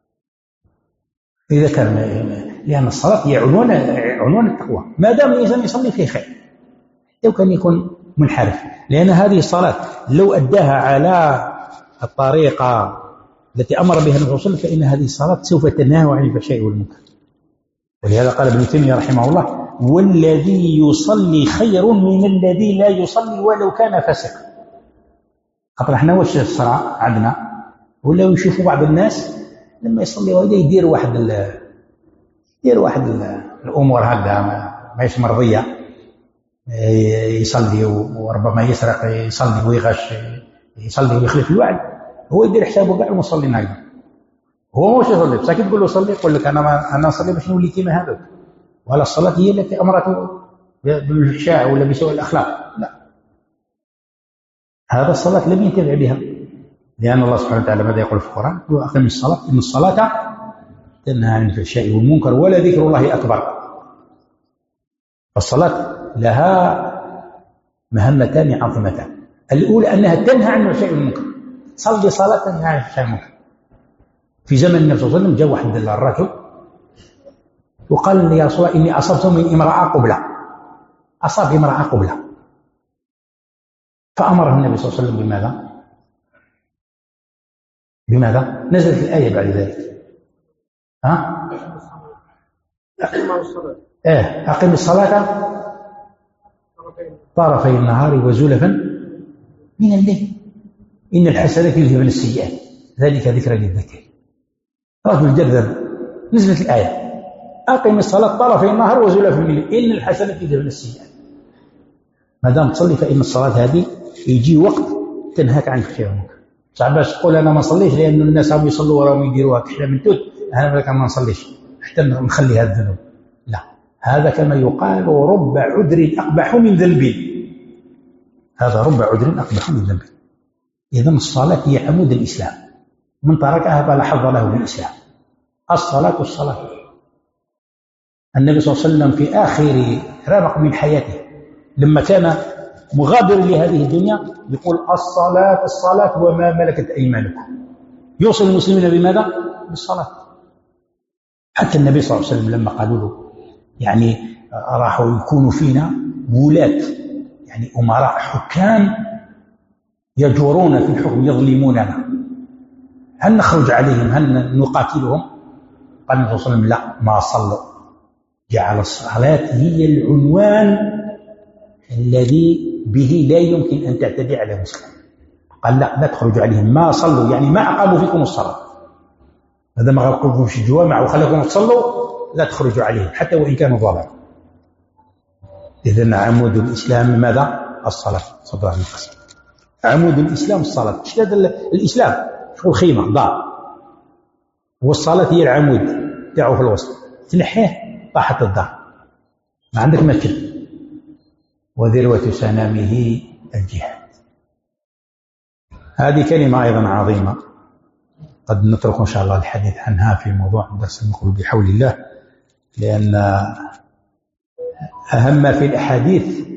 إذا كان لأن الصلاة هي عنوان عنوان التقوى، ما دام الإنسان يصلي فيه خير لو كان يكون منحرف. لأن هذه الصلاة لو أداها على الطريقة التي أمر بها النبي صلى الله عليه وسلم فإن هذه الصلاة سوف تنهى عن الفحشاء والمنكر. ولهذا قال ابن تيمية رحمه الله: والذي يصلي خير من الذي لا يصلي ولو كان فاسقا. خاطر احنا واش الصلاة عندنا ولا يشوفوا بعض الناس لما يصلي وهذا يدير واحد ال يدير واحد ال الأمور هكذا ما يش مرضية، يصلي وربما يسرق، يصلي ويغش، يصلي ويخلف الوعد، هو يدير حسابه كاع المصلين هكذا. هو مش يصلي بس كي تقول له صلي يقول لك انا ما انا نصلي باش نولي كيما هذوك، ولا الصلاه هي التي امرته بالفحشاء ولا بسوء الاخلاق. لا، هذا الصلاه لم ينتفع بها، لان الله سبحانه وتعالى ماذا يقول في القران؟ واقم الصلاه ان الصلاه تنهى عن الفحشاء والمنكر ولذكر الله اكبر. الصلاه لها مهمتان عظيمتان، الاولى انها تنهى عن الفحشاء والمنكر. صلي صلاه تنهى عن الفحشاء والمنكر. في زمن النبي صلى الله عليه وسلم جاء واحد الرجل وقال لي: يا رسول الله إني أصبت من امرأة قبلة، أصاب امرأة قبلة. فأمره النبي صلى الله عليه وسلم بماذا؟ بماذا؟ نزلت الآية بعد ذلك. ها؟ إيه أقم الصلاة طرفي النهار وزلفا من الليل إن الحسنات يذهبن السيئات ذلك ذكرى للذاكرين. رجل جذب، نزلت الآية: أقم الصلاة طرفي النهار وزلفا من الليل إن الحسنات يذهبن السيئات. ما دام تصلي فإن الصلاة هذه يجي وقت تنهاك عن الفحشاء والمنكر. صعب باش تقول أنا ما نصليش لأن الناس هم يصلوا وراهم يديروها كحلة من توت، أنا مالك ما نصليش حتى نخلي هذا الذنوب. لا، هذا كما يقال رب عذر أقبح من ذنب. هذا رب عذر أقبح من ذنب. إذن الصلاة هي عمود الإسلام، من تركها فلا حظ له بالإسلام. الصلاة الصلاة. النبي صلى الله عليه وسلم في آخر رمق من حياته لما كان مغادر لهذه الدنيا يقول: الصلاة الصلاة وما ملكت أيمانكم. يوصل المسلمين بماذا؟ بالصلاة. حتى النبي صلى الله عليه وسلم لما قالوا له يعني راحوا يكونوا فينا ولاة، يعني أمراء حكام يجورون في الحكم يظلموننا، هل نخرج عليهم؟ هل نقاتلهم؟ قال النبي صلى الله عليه وسلم: لا، ما صلوا. جعل الصلاة هي العنوان الذي به لا يمكن أن تعتدي على مسلم. قال: لا، لا تخرج عليهم، ما صلوا، يعني ما أقاموا فيكم الصلاة. هذا ما غلقوكم في الجوامع وخلقكم تصلوا، لا تخرجوا عليهم حتى وإن كانوا ظالمين. إذن عمود الإسلام ماذا؟ الصلاة. صدر الله القسم. عمود الإسلام الصلاة. اشتد الإسلام شو الخيمة دار، والصلاة هي العمود تاعه في الوسط، تنحيه طاحت الدار، ما عندك مسجد. وذروة سنامه الجهاد. هذه كلمة أيضا عظيمة قد نترك إن شاء الله الحديث عنها في موضوع الدرس المقبل بحول الله، لأن أهم في الأحاديث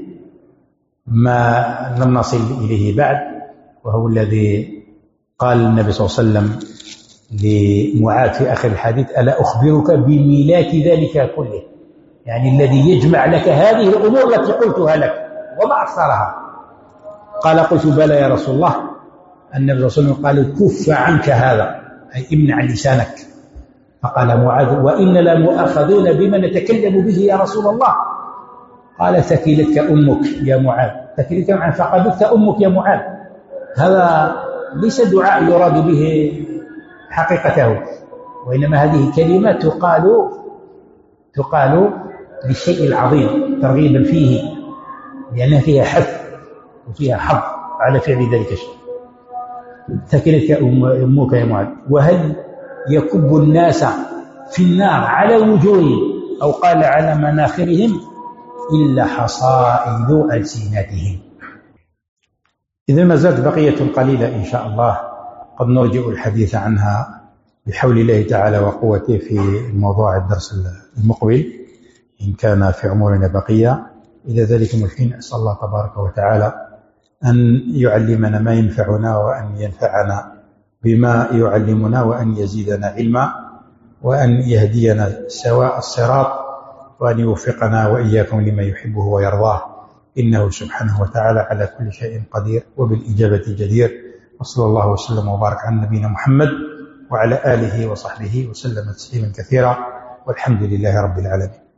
ما لم نصل إليه بعد، وهو الذي قال النبي صلى الله عليه وسلم لمعاذ في آخر الحديث: ألا أخبرك بميلات ذلك كله، يعني الذي يجمع لك هذه الأمور التي قلتها لك وما أكثرها. قال: قلت بلى يا رسول الله. النبي صلى الله عليه وسلم قال: كف عنك هذا، أي امنع لسانك. فقال معاذ: وإن لمؤاخذون بما نتكلم به يا رسول الله. قال: ثكلتك أمك يا معاذ، ثكلتك عن فقدتك أمك يا معاذ. هذا ليس دعاء يراد به حقيقته، وإنما هذه كلمة تقال تقال بالشيء العظيم ترغيبا فيه، لأنها فيها حث وفيها حظ على فعل ذلك الشيء. ثكلتك أمك يا معاذ. وهل يكب الناس في النار على وجوههم أو قال على مناخرهم إلا حصائد ألسنتهم. إذا ما زالت بقية قليلة إن شاء الله قد نرجع الحديث عنها بحول الله تعالى وقوته في موضوع الدرس المقبل إن كان في عمرنا بقية. إلى ذلك الحين أسأل الله تبارك وتعالى أن يعلمنا ما ينفعنا وأن ينفعنا بما يعلمنا وأن يزيدنا علما وأن يهدينا سواء الصراط وأن يوفقنا وإياكم لما يحبه ويرضاه، إنه سبحانه وتعالى على كل شيء قدير وبالإجابة جدير. وصلى الله وسلم وبارك على نبينا محمد وعلى آله وصحبه وسلم تسليما كثيرا، والحمد لله رب العالمين.